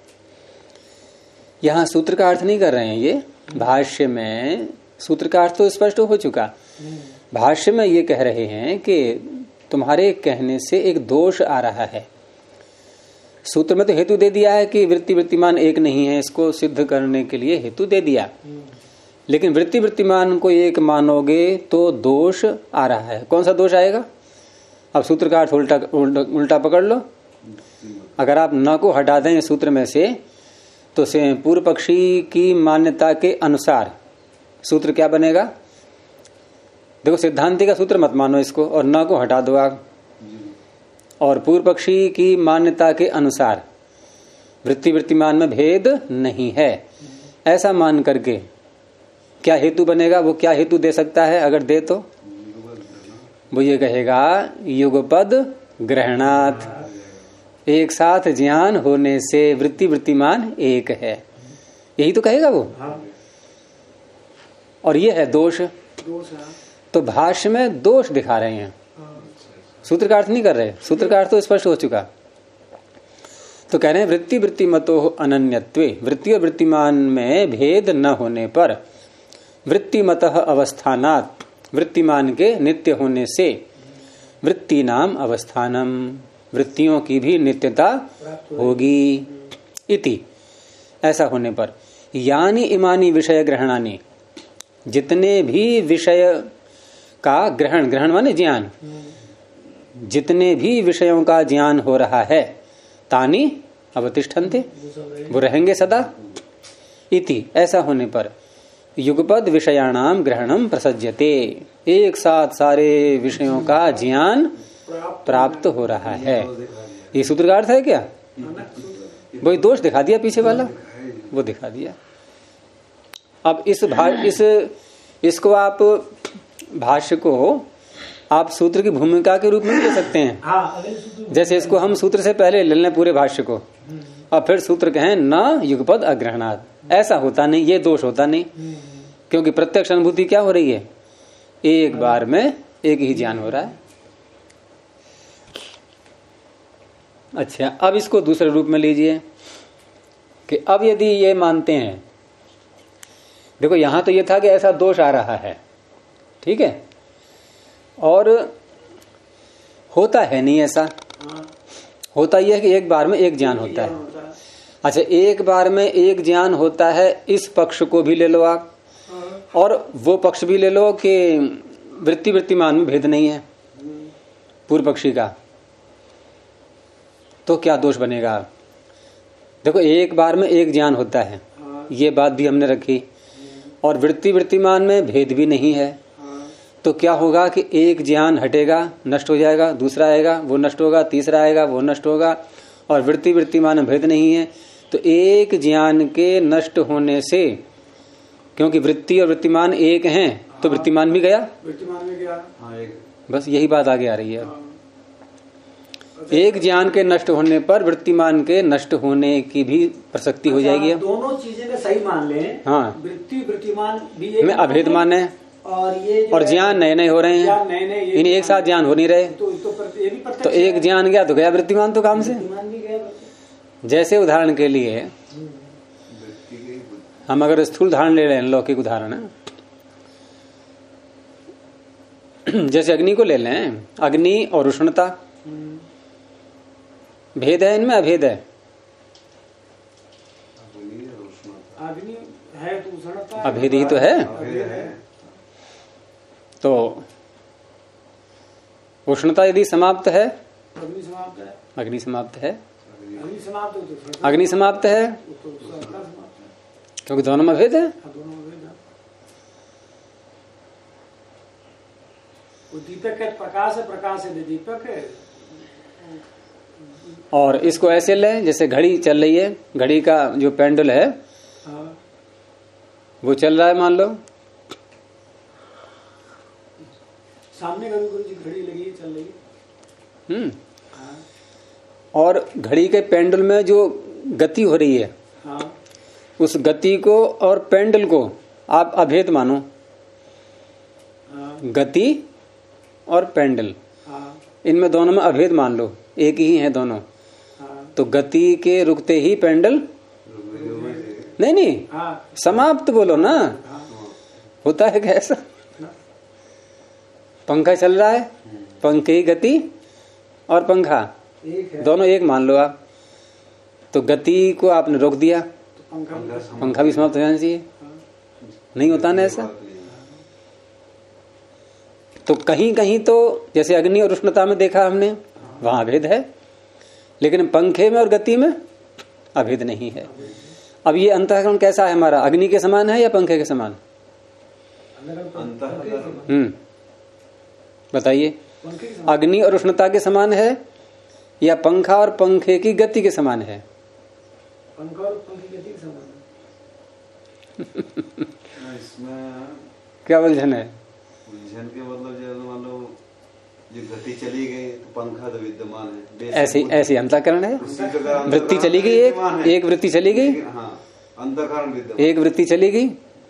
यहां सूत्र का अर्थ नहीं कर रहे हैं ये, भाष्य में सूत्र का अर्थ तो स्पष्ट हो चुका। भाष्य में ये कह रहे हैं कि तुम्हारे कहने से एक दोष आ रहा है। सूत्र में तो हेतु दे दिया है कि वृत्ति वृत्तिमान एक नहीं है, इसको सिद्ध करने के लिए हेतु दे दिया, लेकिन वृत्ति वृत्तिमान को एक मानोगे तो दोष आ रहा है। कौन सा दोष आएगा? अब सूत्र का अर्थ उल्टा पकड़ लो। अगर आप न को हटा दें सूत्र में से, तो पूर्व पक्षी की मान्यता के अनुसार सूत्र क्या बनेगा? देखो, सिद्धांति का सूत्र मत मानो इसको और न को हटा दो आप, और पूर्व पक्षी की मान्यता के अनुसार वृत्ति वृत्तिमान में भेद नहीं है, ऐसा मान करके क्या हेतु बनेगा? वो क्या हेतु दे सकता है? अगर दे तो वो ये कहेगा युगपद ग्रहणात्, एक साथ ज्ञान होने से वृत्ति वृत्तिमान एक है, यही तो कहेगा वो। और ये है दोष। तो भाष्य में दोष दिखा रहे हैं, सूत्र का अर्थ नहीं कर रहे। सूत्र का अर्थ तो स्पष्ट हो चुका। तो कह रहे हैं वृत्ति वृत्तिमतो अनन्यत्वे, वृत्ति और वृत्तिमान में भेद न होने पर वृत्तिमतः अवस्थानात्, वृत्तिमान के नित्य होने से वृत्ति नाम अवस्थानम, वृत्तियों की भी नित्यता होगी। इति, ऐसा होने पर यानी इमानी विषय ग्रहणानी, जितने भी विषय का ग्रहण, ग्रहण माने ज्ञान, जितने भी विषयों का ज्ञान हो रहा है, तानी अवतिष्ठन्ते, वो रहेंगे सदा। इति, ऐसा होने पर युगपद विषयाणाम ग्रहणम प्रसज्यते, एक साथ सारे विषयों का ज्ञान प्राप्त हो रहा है। ये सूत्र का अर्थ है क्या? वही दोष दिखा दिया पीछे वाला, वो दिखा दिया। अब इसको आप भाष्य को आप सूत्र की भूमिका के रूप में ले सकते हैं। जैसे इसको हम सूत्र से पहले ले लें पूरे भाष्य को, और फिर सूत्र कहें न युगपद अग्रहणात्, ऐसा होता नहीं, ये दोष होता नहीं, क्योंकि प्रत्यक्ष अनुभूति क्या हो रही है? एक बार में एक ही ज्ञान हो रहा है। अच्छा, अब इसको दूसरे रूप में लीजिए कि अब यदि ये मानते हैं, देखो यहां तो ये था कि ऐसा दोष आ रहा है, ठीक है, और होता है नहीं ऐसा, होता यह है कि एक बार में एक ज्ञान होता है। अच्छा, एक बार में एक ज्ञान होता है, इस पक्ष को भी ले लो आप, और वो पक्ष भी ले लो कि वृत्ति वृत्तिमान में भेद नहीं है पूर्व पक्षी का, तो क्या दोष बनेगा? देखो एक बार में एक ज्ञान होता है, ये बात भी हमने रखी, और वृत्ति वृत्तिमान में भेद भी नहीं है, तो क्या होगा कि एक ज्ञान हटेगा, नष्ट हो जाएगा, दूसरा आएगा, वो नष्ट होगा, तीसरा आएगा, वो नष्ट होगा, और वृत्ति वृत्तिमान में भेद नहीं है, तो एक ज्ञान के नष्ट होने से, क्योंकि वृत्ति और वृत्तिमान एक हैं, तो वृत्तिमान भी गया, वृत्तिमान भी गया। बस यही बात आगे आ रही है। एक ज्ञान के नष्ट होने पर वृत्तिमान के नष्ट होने की भी प्रसक्ति हो जाएगी। दोनों चीजें में सही मान लें, हाँ, वृत्ति वृत्तिमान भी में अभेद मान है, और ये और ज्ञान नए नए हो रहे हैं, इन्हें एक साथ ज्ञान हो नहीं रहे, तो एक ज्ञान गया तो गया वृत्तिमान तो काम से। जैसे उदाहरण के लिए हम अगर स्थूल उदाहरण ले लें, लौकिक उदाहरण है, जैसे अग्नि को ले लें, अग्नि और उष्णता, भेद है इनमें, अभेद है? अग्नि है तो उष्णता, अभेद ही तो है। तो उष्णता यदि समाप्त है, अग्नि समाप्त है, अग्नि समाप्त है, अग्नि समाप्त है, अग्नि समाप्त है, क्योंकि दोनों में भेद है। वो दीपक है, प्रकाश है, प्रकाश है, दीपक है। और इसको ऐसे लें, जैसे घड़ी चल रही है, घड़ी का जो पेंडुल है वो चल रहा है, मान लो सामने घड़ी लगी है, चल रही है। और घड़ी के पेंडुल में जो गति हो रही है, उस गति को और पेंडुल को आप अभेद मानो। गति और पेंडुल, इनमें दोनों में अभेद मान लो, एक ही है दोनों। तो गति के रुकते ही पेंडुल नहीं, समाप्त बोलो ना। होता है कैसा? पंखा चल रहा है, पंखे की गति और पंखा दोनों एक मान लो आप, तो गति को आपने रोक दिया, पंखा भी समाप्त हो जाना चाहिए। नहीं होता ना ऐसा? तो कहीं कहीं तो जैसे अग्नि और उष्णता में देखा हमने, वहां अभेद है, लेकिन पंखे में और गति में अभेद नहीं है। अब ये अंतःकरण कैसा है हमारा? अग्नि के समान है या पंखे के समान? बताइए, अग्नि और उष्णता के समान है या पंखा और पंखे की गति के समान है? पंखा और पंखे की गति के समान है। इसमें क्या उलझन है? उलझन के मतलब जो मान लो जो गति चली गई तो पंखा तो विद्यमान है, ऐसी अंतःकरण है। वृत्ति चली गई, एक वृत्ति चली गई, अंतःकरण विद्यमान, एक वृत्ति चली गई।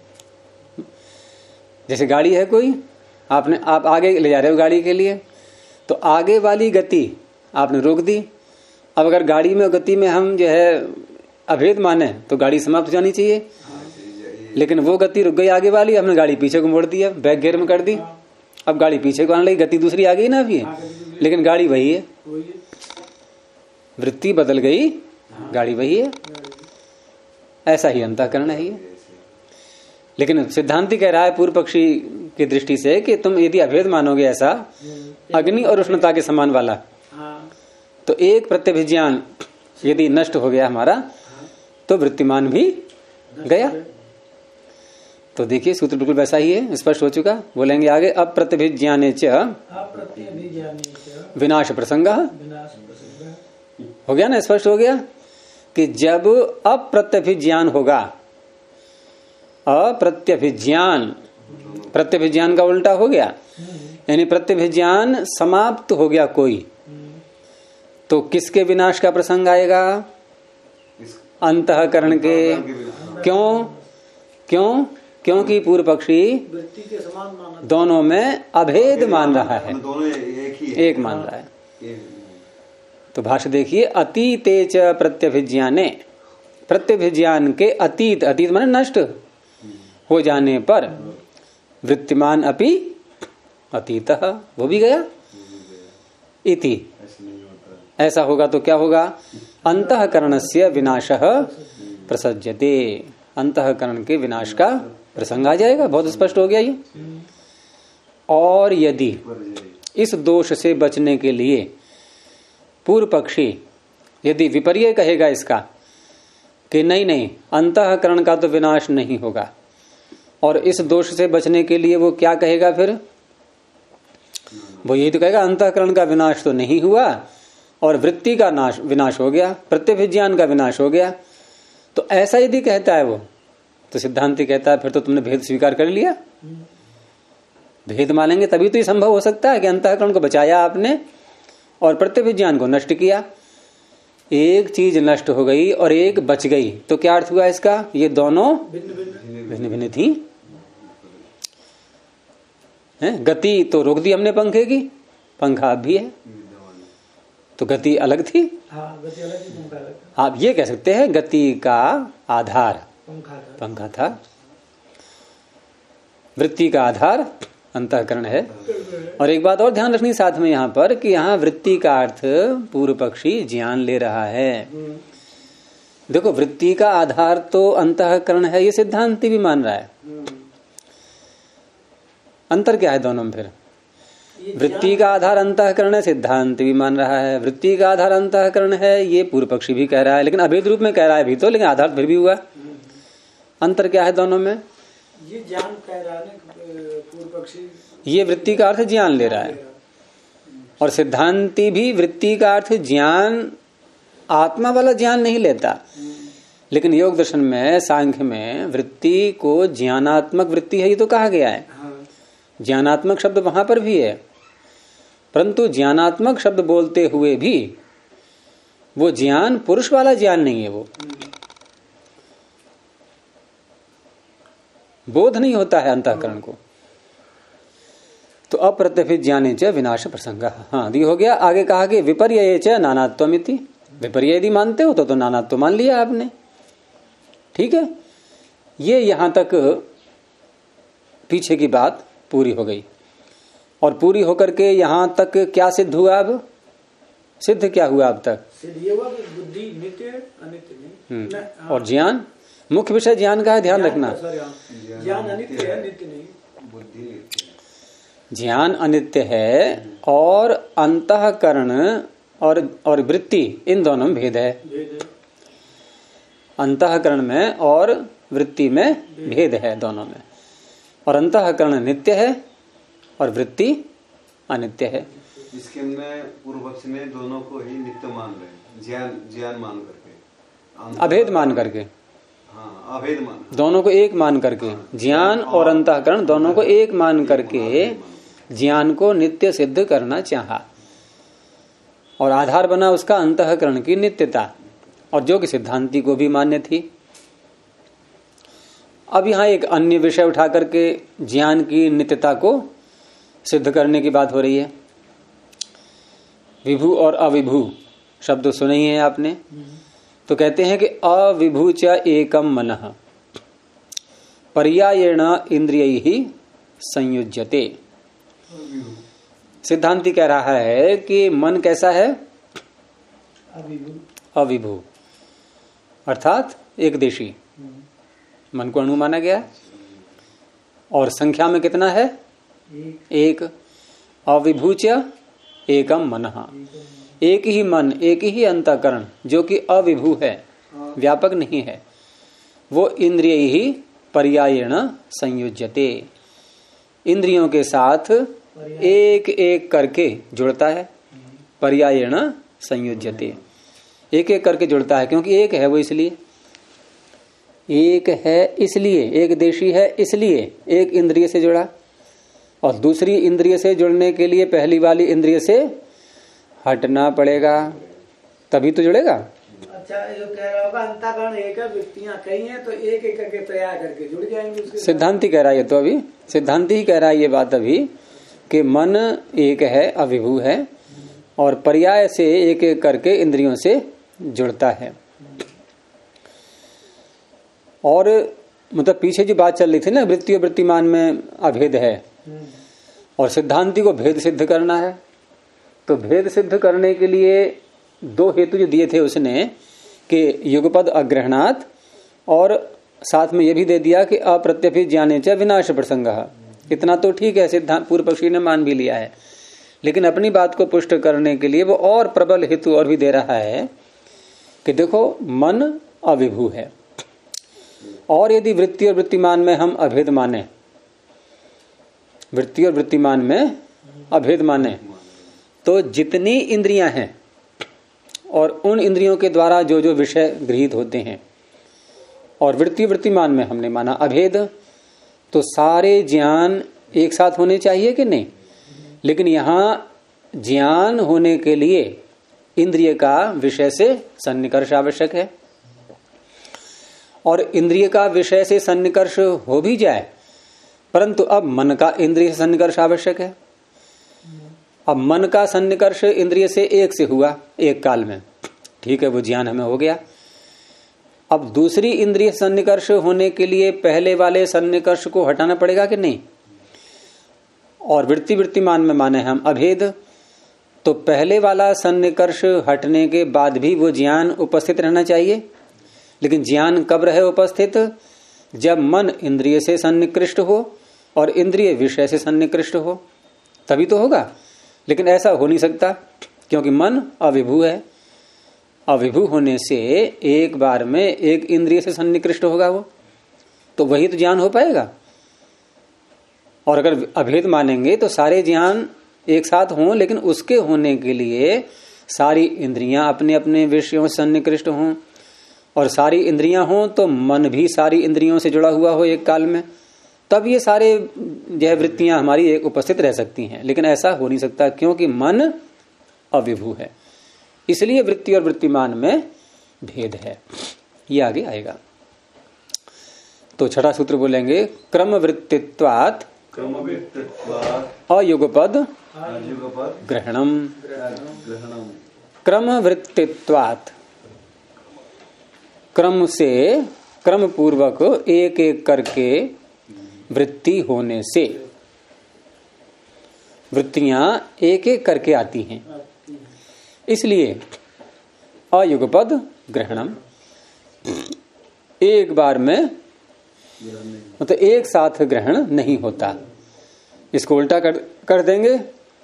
जैसे गाड़ी है कोई, आप आगे ले जा रहे हो गाड़ी के लिए, तो आगे वाली गति आपने रोक दी। अब अगर गाड़ी में गति में हम जो है अभेद माने तो गाड़ी समाप्त हो जानी चाहिए, लेकिन वो गति रुक गई आगे वाली, हमने गाड़ी पीछे को मोड़ दिया, बैक गियर में कर दी। अब गाड़ी पीछे को आने लगी, गति दूसरी आ गई ना अभी, लेकिन गाड़ी वही है। वृत्ति बदल गई, गाड़ी वही है। ऐसा ही अंतःकरण है ये। लेकिन सिद्धांति कह रहा है पूर्व पक्षी की दृष्टि से कि तुम यदि अभेद मानोगे ऐसा अग्नि और उष्णता के समान वाला, तो एक प्रत्यभिज्ञान यदि नष्ट हो गया हमारा तो वृत्तिमान भी गया। तो देखिए सूत्र बिल्कुल वैसा ही है, स्पष्ट हो चुका। बोलेंगे आगे अप्रत्यभिज्ञाने च विनाश प्रसंग हो गया ना, स्पष्ट हो गया कि जब अप्रत्यभिज्ञान होगा, अप्रत्यभिज्ञान, प्रत्यभिज्ञान का उल्टा हो गया, यानी प्रत्यभिज्ञान समाप्त हो गया कोई, तो किसके विनाश का प्रसंग आएगा? अंतःकरण के। क्यों? क्यों? क्योंकि पूर्व पक्षी दोनों में अभेद मान रहा है, दोनों एक मान रहा है। तो भाष्य देखिए, अतीते च प्रत्यभिज्ञाने, प्रत्यभिज्ञान के अतीत, अतीत माने नष्ट हो जाने पर वृत्तिमान अपि अतीतः, वो भी गया। इति ऐसा होगा तो क्या होगा? अंतःकरणस्य विनाशः प्रसज्यते, अंतःकरण के विनाश का प्रसंग आ जाएगा। बहुत स्पष्ट हो गया ये। और यदि इस दोष से बचने के लिए पूर्व पक्षी यदि विपर्य कहेगा इसका कि नहीं नहीं अंतःकरण का तो विनाश नहीं होगा, और इस दोष से बचने के लिए वो क्या कहेगा फिर? वो यही तो कहेगा अंतःकरण का विनाश तो नहीं हुआ और वृत्ति का विनाश हो गया, प्रत्यभिज्ञान का विनाश हो गया। तो ऐसा यदि कहता है वो, तो सिद्धांति कहता है फिर तो तुमने भेद स्वीकार कर लिया। भेद मानेंगे तभी तो ये संभव हो सकता है कि अंतःकरण को बचाया आपने और प्रत्यभिज्ञान को नष्ट किया। एक चीज नष्ट हो गई और एक बच गई, तो क्या अर्थ हुआ इसका? ये दोनों भिन्न भिन्न थी। गति तो रोक दी हमने पंखे की, पंखा अब भी है, तो गति अलग थी। गति अलग थी, पंखा अलग था। आप ये कह सकते हैं गति का आधार पंखा था, वृत्ति का आधार अंतःकरण है। और एक बात और ध्यान रखनी साथ में यहाँ पर कि यहाँ वृत्ति का अर्थ पूर्व पक्षी ज्ञान ले रहा है। देखो वृत्ति का आधार तो अंतःकरण है, ये सिद्धांति भी मान रहा है। अंतर क्या है दोनों में फिर? वृत्ति का आधार अंतःकरण है, सिद्धांत भी मान रहा है। वृत्ति का आधार अंतःकरण है, ये पूर्व पक्षी भी कह रहा है, लेकिन अभेद रूप में कह रहा है भी तो, लेकिन आधार फिर भी हुआ। अंतर क्या है दोनों में? ये ज्ञान कह रहा है पूर्व पक्षी, ये वृत्ति का अर्थ ज्ञान ले रहा है, और सिद्धांति भी वृत्ति का अर्थ ज्ञान, आत्मा वाला ज्ञान नहीं लेता। लेकिन योग दर्शन में, सांख्य में वृत्ति को ज्ञानात्मक वृत्ति है ये तो कहा गया है। ज्ञानात्मक शब्द वहां पर भी है, परंतु ज्ञानात्मक शब्द बोलते हुए भी वो ज्ञान पुरुष वाला ज्ञान नहीं है, वो बोध नहीं होता है अंतःकरण को। तो अप्रत्यभिज्ञाने च विनाश प्रसंग। हाँ दी हो गया। आगे कहा कि विपर्यये च नानात्वमिति, विपर्य यदि मानते हो तो नानात्व मान लिया आपने, ठीक है। ये यहां तक पीछे की बात पूरी हो गई, और पूरी होकर के यहां तक क्या सिद्ध हुआ? अब सिद्ध क्या हुआ अब तक? बुद्धि नित्य अनित्य नहीं, और ज्ञान, मुख्य विषय ज्ञान का है, ध्यान रखना। ज्ञान अनित्य है, नित्य नहीं। बुद्धि ज्ञान अनित्य है और अंतःकरण और वृत्ति, इन दोनों में भेद है। अंतःकरण में और वृत्ति में भेद है दोनों में, और अंतःकरण नित्य है और वृत्ति अनित्य है। इसके अंदर पूर्व पक्ष ने दोनों को ही नित्य मान रहे, ज्ञान मान करके, अभेद मान करके। हाँ, अभेद मान, दोनों को एक मान करके, ज्ञान और अंतःकरण दोनों को एक मान करके ज्ञान को नित्य सिद्ध करना चाहा, और आधार बना उसका अंतःकरण की नित्यता, और जो कि सिद्धांति को भी मान्य थी। अब यहां एक अन्य विषय उठा करके ज्ञान की नित्यता को सिद्ध करने की बात हो रही है। विभु और अविभु शब्द सुने ही है आपने, तो कहते हैं कि अविभु च एकम मनः पर्यायेण इंद्रियैहि संयुज्यते। सिद्धांति कह रहा है कि मन कैसा है? अविभु, अर्थात एक देशी। मन को अणु माना गया, और संख्या में कितना है? एक। अविभूच्य एकम मनः, एक ही मन, एक ही अंतःकरण जो कि अविभू है, व्यापक नहीं है, वो इंद्रिय ही पर्यायेण संयुज्यते, इंद्रियों के साथ एक एक करके जुड़ता है। पर्यायेण संयुज्यते, एक एक करके जुड़ता है, क्योंकि एक है वो, इसलिए एक है, इसलिए एक देशी है, इसलिए एक इंद्रिय से जुड़ा, और दूसरी इंद्रिय से जुड़ने के लिए पहली वाली इंद्रिय से हटना पड़ेगा, तभी तो जुड़ेगा। अच्छा, जो कह रहा होगा अंतःकरण एक है, वृत्तियां कई हैं, तो एक एक करके तैयार करके जुड़ जाएंगे उसके। सिद्धांति कह रहा है, तो अभी सिद्धांति ही कह रहा है ये बात अभी, कि मन एक है, अविभू है, और पर्याय से एक एक करके इंद्रियों से जुड़ता है। और मतलब पीछे जो बात चल रही थी ना, वृत्ति और वृत्तिमान में अभेद है, और सिद्धांति को भेद सिद्ध करना है, तो भेद सिद्ध करने के लिए दो हेतु जो दिए थे उसने, कि युगपद अग्रहणात्, और साथ में यह भी दे दिया कि अप्रत्यभित ज्ञाने च विनाश प्रसंगः। इतना तो ठीक है, सिद्धांत पूर्व पक्षी ने मान भी लिया है, लेकिन अपनी बात को पुष्ट करने के लिए वो और प्रबल हेतु और भी दे रहा है कि देखो मन अविभू है, और यदि वृत्ति और वृत्तिमान में हम अभेद माने, वृत्ति और वृत्तिमान में अभेद माने, तो जितनी इंद्रियां हैं और उन इंद्रियों के द्वारा जो जो विषय गृहीत होते हैं, और वृत्ति वृत्तिमान में हमने माना अभेद, तो सारे ज्ञान एक साथ होने चाहिए कि नहीं? लेकिन यहां ज्ञान होने के लिए इंद्रिय का विषय से सन्निकर्ष आवश्यक है, और इंद्रिय का विषय से सन्निकर्ष हो भी जाए, परंतु अब मन का इंद्रिय से सन्निकर्ष आवश्यक है। अब मन का सन्निकर्ष इंद्रिय से एक से हुआ एक काल में, ठीक है, वो ज्ञान हमें हो गया। अब दूसरी इंद्रिय सन्निकर्ष होने के लिए पहले वाले सन्निकर्ष को हटाना पड़ेगा कि नहीं? और वृत्ति वृत्तिमान में माने हम अभेद, तो पहले वाला सन्निकर्ष हटने के बाद भी वो ज्ञान उपस्थित रहना चाहिए। लेकिन ज्ञान कब रहे उपस्थित? जब मन इंद्रिय से सन्निकृष्ट हो और इंद्रिय विषय से सन्निकृष्ट हो, तभी तो होगा। लेकिन ऐसा हो नहीं सकता, क्योंकि मन अविभू है। अविभू होने से एक बार में एक इंद्रिय से सन्निकृष्ट होगा वो, तो वही तो ज्ञान हो पाएगा। और अगर अभेद मानेंगे तो सारे ज्ञान एक साथ हों, लेकिन उसके होने के लिए सारी इंद्रियां अपने अपने विषयों से सन्निकृष्ट हों, और सारी इंद्रियां हों तो मन भी सारी इंद्रियों से जुड़ा हुआ हो एक काल में, तब ये सारे जय वृत्तियां हमारी एक उपस्थित रह सकती हैं। लेकिन ऐसा हो नहीं सकता, क्योंकि मन अविभू है, इसलिए वृत्ति और वृत्तिमान में भेद है। ये आगे आएगा। तो छठा सूत्र बोलेंगे, क्रम वृत्तित्वात् अयुगपद ग्रहणम। क्रम वृत्तित्वात्, क्रम से, क्रम पूर्वक एक एक करके वृत्ति होने से, वृत्तियां एक एक करके आती हैं, इसलिए अयुगपद ग्रहणम, एक बार में मतलब एक साथ ग्रहण नहीं होता। इसको उल्टा कर देंगे,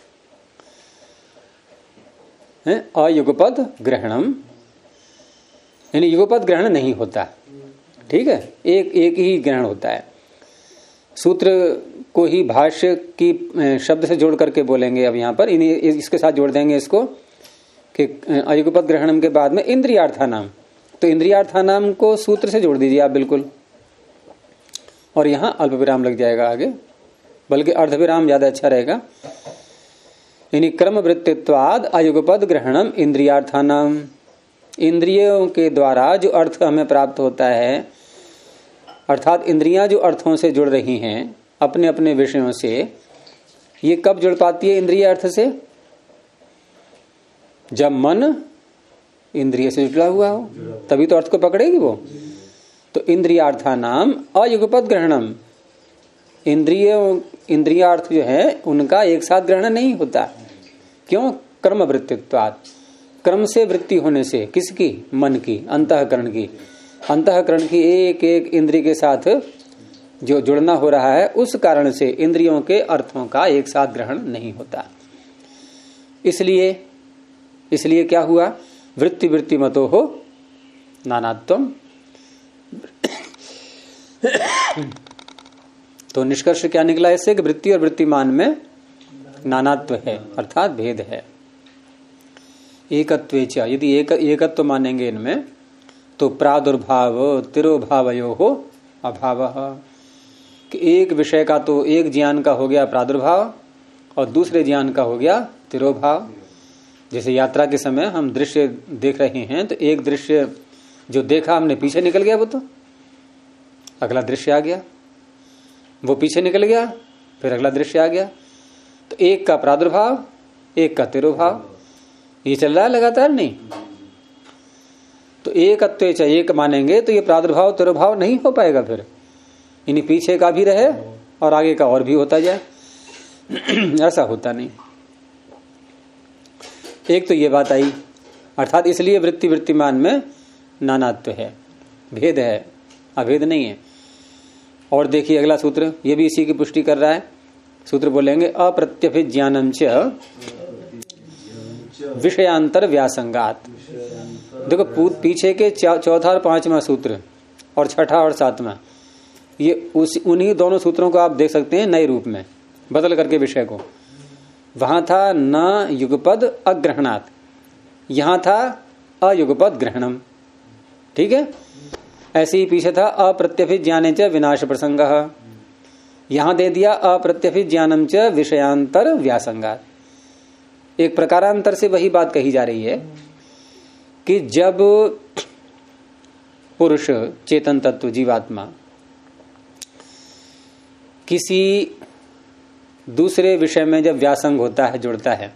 अयुगपद ग्रहणम, यानी युगपद ग्रहण नहीं होता। ठीक है, एक एक ही ग्रहण होता है। सूत्र को ही भाष्य की शब्द से जोड़ करके बोलेंगे। अब यहाँ पर इसके साथ जोड़ देंगे इसको कि अयुगपद ग्रहणम के बाद में इंद्रियार्थानाम, तो इंद्रियार्थानाम को सूत्र से जोड़ दीजिए आप बिल्कुल, और यहाँ अल्प विराम लग जाएगा आगे, बल्कि अर्धविराम ज्यादा अच्छा रहेगा। यानी क्रम वृत्तित्वाद अयुगपद ग्रहणम इंद्रियार्थानाम, इंद्रियों के द्वारा जो अर्थ हमें प्राप्त होता है, अर्थात इंद्रियां जो अर्थों से जुड़ रही हैं अपने अपने विषयों से, ये कब जुड़ पाती है इंद्रिय अर्थ से? जब मन इंद्रिय से जुड़ा हुआ हो, तभी तो अर्थ को पकड़ेगी वो। तो इंद्रियार्थानाम अयुगपद ग्रहणम, इंद्रियार्थ जो है उनका एक साथ ग्रहण नहीं होता। क्यों? कर्म वृत्तित्वात्, क्रम से वृत्ति होने से। किसकी? मन की, अंतःकरण की। अंतःकरण की एक एक इंद्रिय के साथ जो जुड़ना हो रहा है उस कारण से इंद्रियों के अर्थों का एक साथ ग्रहण नहीं होता। इसलिए क्या हुआ, वृत्ति वृत्ति मतो हो नानात्वम। तो निष्कर्ष क्या निकला इससे कि वृत्ति और वृत्तिमान में नानात्व है, अर्थात भेद है। एकत्वेच, यदि एकत्व मानेंगे इनमें तो प्रादुर्भाव तिरोभावयो हो अभाव, कि एक विषय का तो एक ज्ञान का हो गया प्रादुर्भाव और दूसरे ज्ञान का हो गया तिरोभाव। जैसे यात्रा के समय हम दृश्य देख रहे हैं तो एक दृश्य जो देखा हमने पीछे निकल गया, वो तो अगला दृश्य आ गया, वो पीछे निकल गया, फिर अगला दृश्य आ गया। तो एक का प्रादुर्भाव एक का तिरोभाव, ये चल रहा है लगातार नहीं। तो एकत्वेच, एक मानेंगे तो ये प्रादुर्भाव तिरोभाव नहीं हो पाएगा, फिर इन्हीं पीछे का भी रहे और आगे का और भी होता जाए, ऐसा होता नहीं। एक तो ये बात आई, अर्थात इसलिए वृत्ति वृत्तिमान में नानात्व है, भेद है, अभेद नहीं है। और देखिए अगला सूत्र, ये भी इसी की पुष्टि कर रहा है। सूत्र बोलेंगे अप्रत्यभित ज्ञानम च विषयांतर व्यासंगात। देखो पीछे के चौथा और पांचवा सूत्र और छठा और सातवां, ये उन्हीं दोनों सूत्रों को आप देख सकते हैं नए रूप में बदल करके विषय को। वहां था न युगपद अग्रहणात, यहां था अयुगपद ग्रहणम, ठीक है। ऐसे ही पीछे था अप्रत्यभित ज्ञाने च विनाश प्रसंग, यहां दे दिया अप्रत्यभित ज्ञानम च विषयांतर व्यासंगात। एक प्रकारांतर से वही बात कही जा रही है कि जब पुरुष चेतन तत्व जीवात्मा किसी दूसरे विषय में जब व्यासंग होता है, जुड़ता है,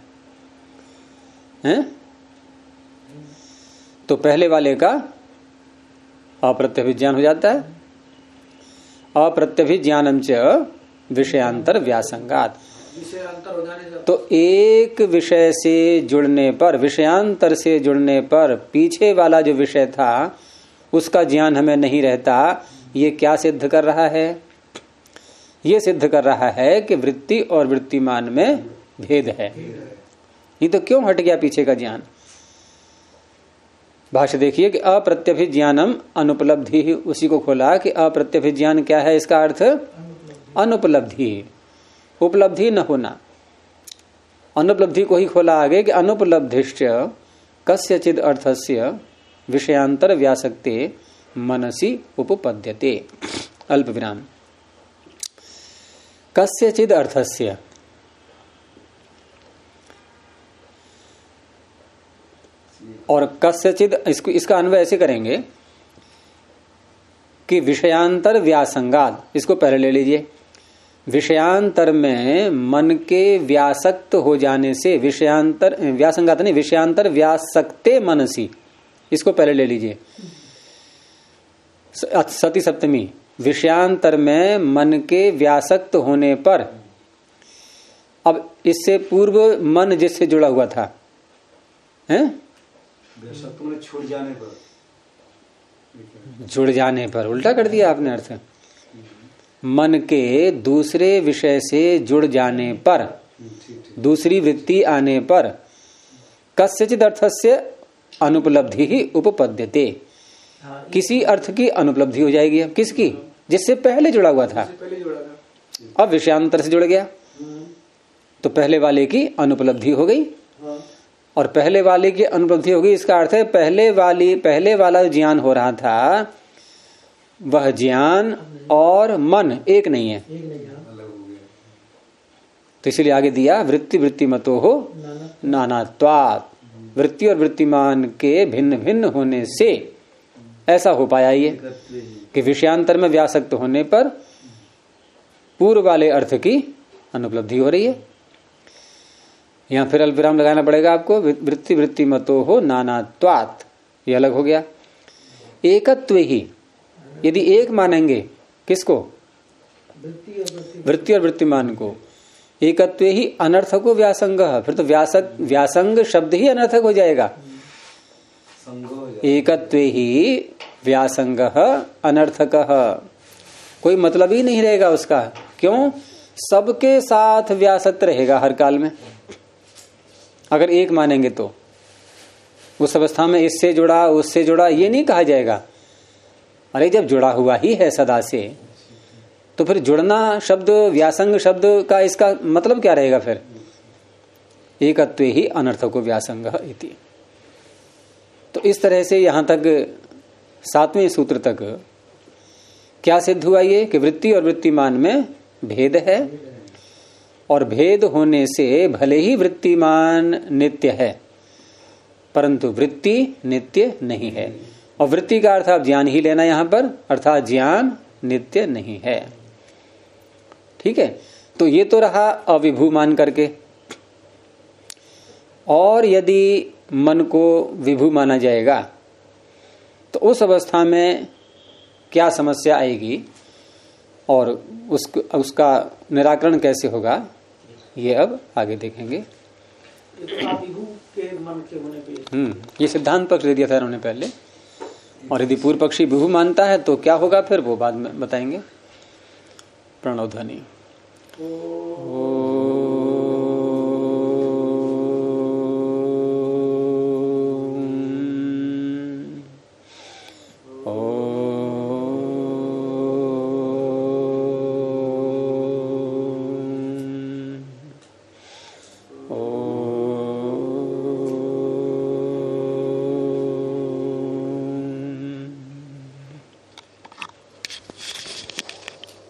तो पहले वाले का अप्रत्यभित ज्ञान हो जाता है। अप्रत्यभित ज्ञानम च विषयांतर व्यासंगात, विषयांतर हो जाने से तो एक विषय से जुड़ने पर, विषयांतर से जुड़ने पर पीछे वाला जो विषय था उसका ज्ञान हमें नहीं रहता। ये क्या सिद्ध कर रहा है? ये सिद्ध कर रहा है कि वृत्ति और वृत्तिमान में भेद है। ये तो क्यों हट गया पीछे का ज्ञान? भाष्य देखिए कि अप्रत्यभित ज्ञानम अनुपलब्धि ही, उसी को खोला कि अप्रत्यभित ज्ञान क्या है, इसका अर्थ अनुपलब्धि, उपलब्धि न होना। अनुपलब्धि को ही खोला आगे कि अनुपलब्धिश्च कस्यचिद अर्थस्य विषयांतर व्यासक्ते मनसि उपपद्यते। अल्प विराम। कस्यचिद अर्थस्य, और कस्यचिद इसका अन्वय ऐसे करेंगे कि विषयांतर व्यासंगात, इसको पहले ले लीजिए। विषयांतर में मन के व्यासक्त हो जाने से, विषयांतर व्यासंगात नहीं, विषयांतर व्यासक्ते मनसी, इसको पहले ले लीजिए। सती सप्तमी, विषयांतर में मन के व्यासक्त होने पर, अब इससे पूर्व मन जिससे जुड़ा हुआ था, हैं? छूट जाने पर, जुड़ जाने पर, उल्टा कर दिया आपने अर्थ। मन के दूसरे विषय से जुड़ जाने पर, दूसरी वृत्ति आने पर, कस्यचिद अर्थस्य अनुपलब्धि ही उपपद्यते, किसी अर्थ की अनुपलब्धि हो जाएगी। अब किसकी? जिससे पहले जुड़ा हुआ था, अब विषयांतर से जुड़ गया तो पहले वाले की अनुपलब्धि हो गई। और पहले वाले की अनुपलब्धि हो गई, इसका अर्थ है पहले वाला ज्ञान हो रहा था, वह ज्ञान और मन एक नहीं है। तो इसलिए आगे दिया वृत्ति वृत्ति मतो हो नानात्वात्, वृत्ति और वृत्तिमान के भिन्न भिन्न होने से ऐसा हो पाया ये कि विषयांतर में व्यासक्त होने पर पूर्व वाले अर्थ की अनुपलब्धि हो रही है। यहां फिर अल्पविराम लगाना पड़ेगा आपको। वृत्ति वृत्ति मतो हो नानात्वात्, ये अलग हो गया। एकत्व ही, यदि एक मानेंगे किसको? वृत्ति और वृत्तिमान को। एकत्व ही अनर्थको व्यासंग, फिर तो व्यासंग शब्द ही अनर्थक हो जाएगा। एकत्व ही व्यासंग अनर्थक, कोई मतलब ही नहीं रहेगा उसका। क्यों? सबके साथ व्यासत्व रहेगा हर काल में। अगर एक मानेंगे तो उस अवस्था में इससे जुड़ा उससे जुड़ा ये नहीं कहा जाएगा। अरे जब जुड़ा हुआ ही है सदा से, तो फिर जुड़ना शब्द, व्यासंग शब्द का इसका मतलब क्या रहेगा फिर? एकत्वे ही अनर्थको व्यासंग इति। तो इस तरह से यहां तक 7वें सूत्र तक क्या सिद्ध हुआ ये कि वृत्ति और वृत्तिमान में भेद है, और भेद होने से भले ही वृत्तिमान नित्य है परंतु वृत्ति नित्य नहीं है। और वृत्ति का अर्थ आप ज्ञान ही लेना यहां पर, अर्थात ज्ञान नित्य नहीं है। ठीक है, तो ये तो रहा अविभू मान करके। और यदि मन को विभू माना जाएगा तो उस अवस्था में क्या समस्या आएगी और उसका निराकरण कैसे होगा, ये अब आगे देखेंगे। के मन के होने पे ये सिद्धांत पक्ष दे दिया था उन्होंने पहले, और यदि पूर्व पक्षी विभू मानता है तो क्या होगा फिर वो बाद में बताएंगे। प्रणव ध्वनि।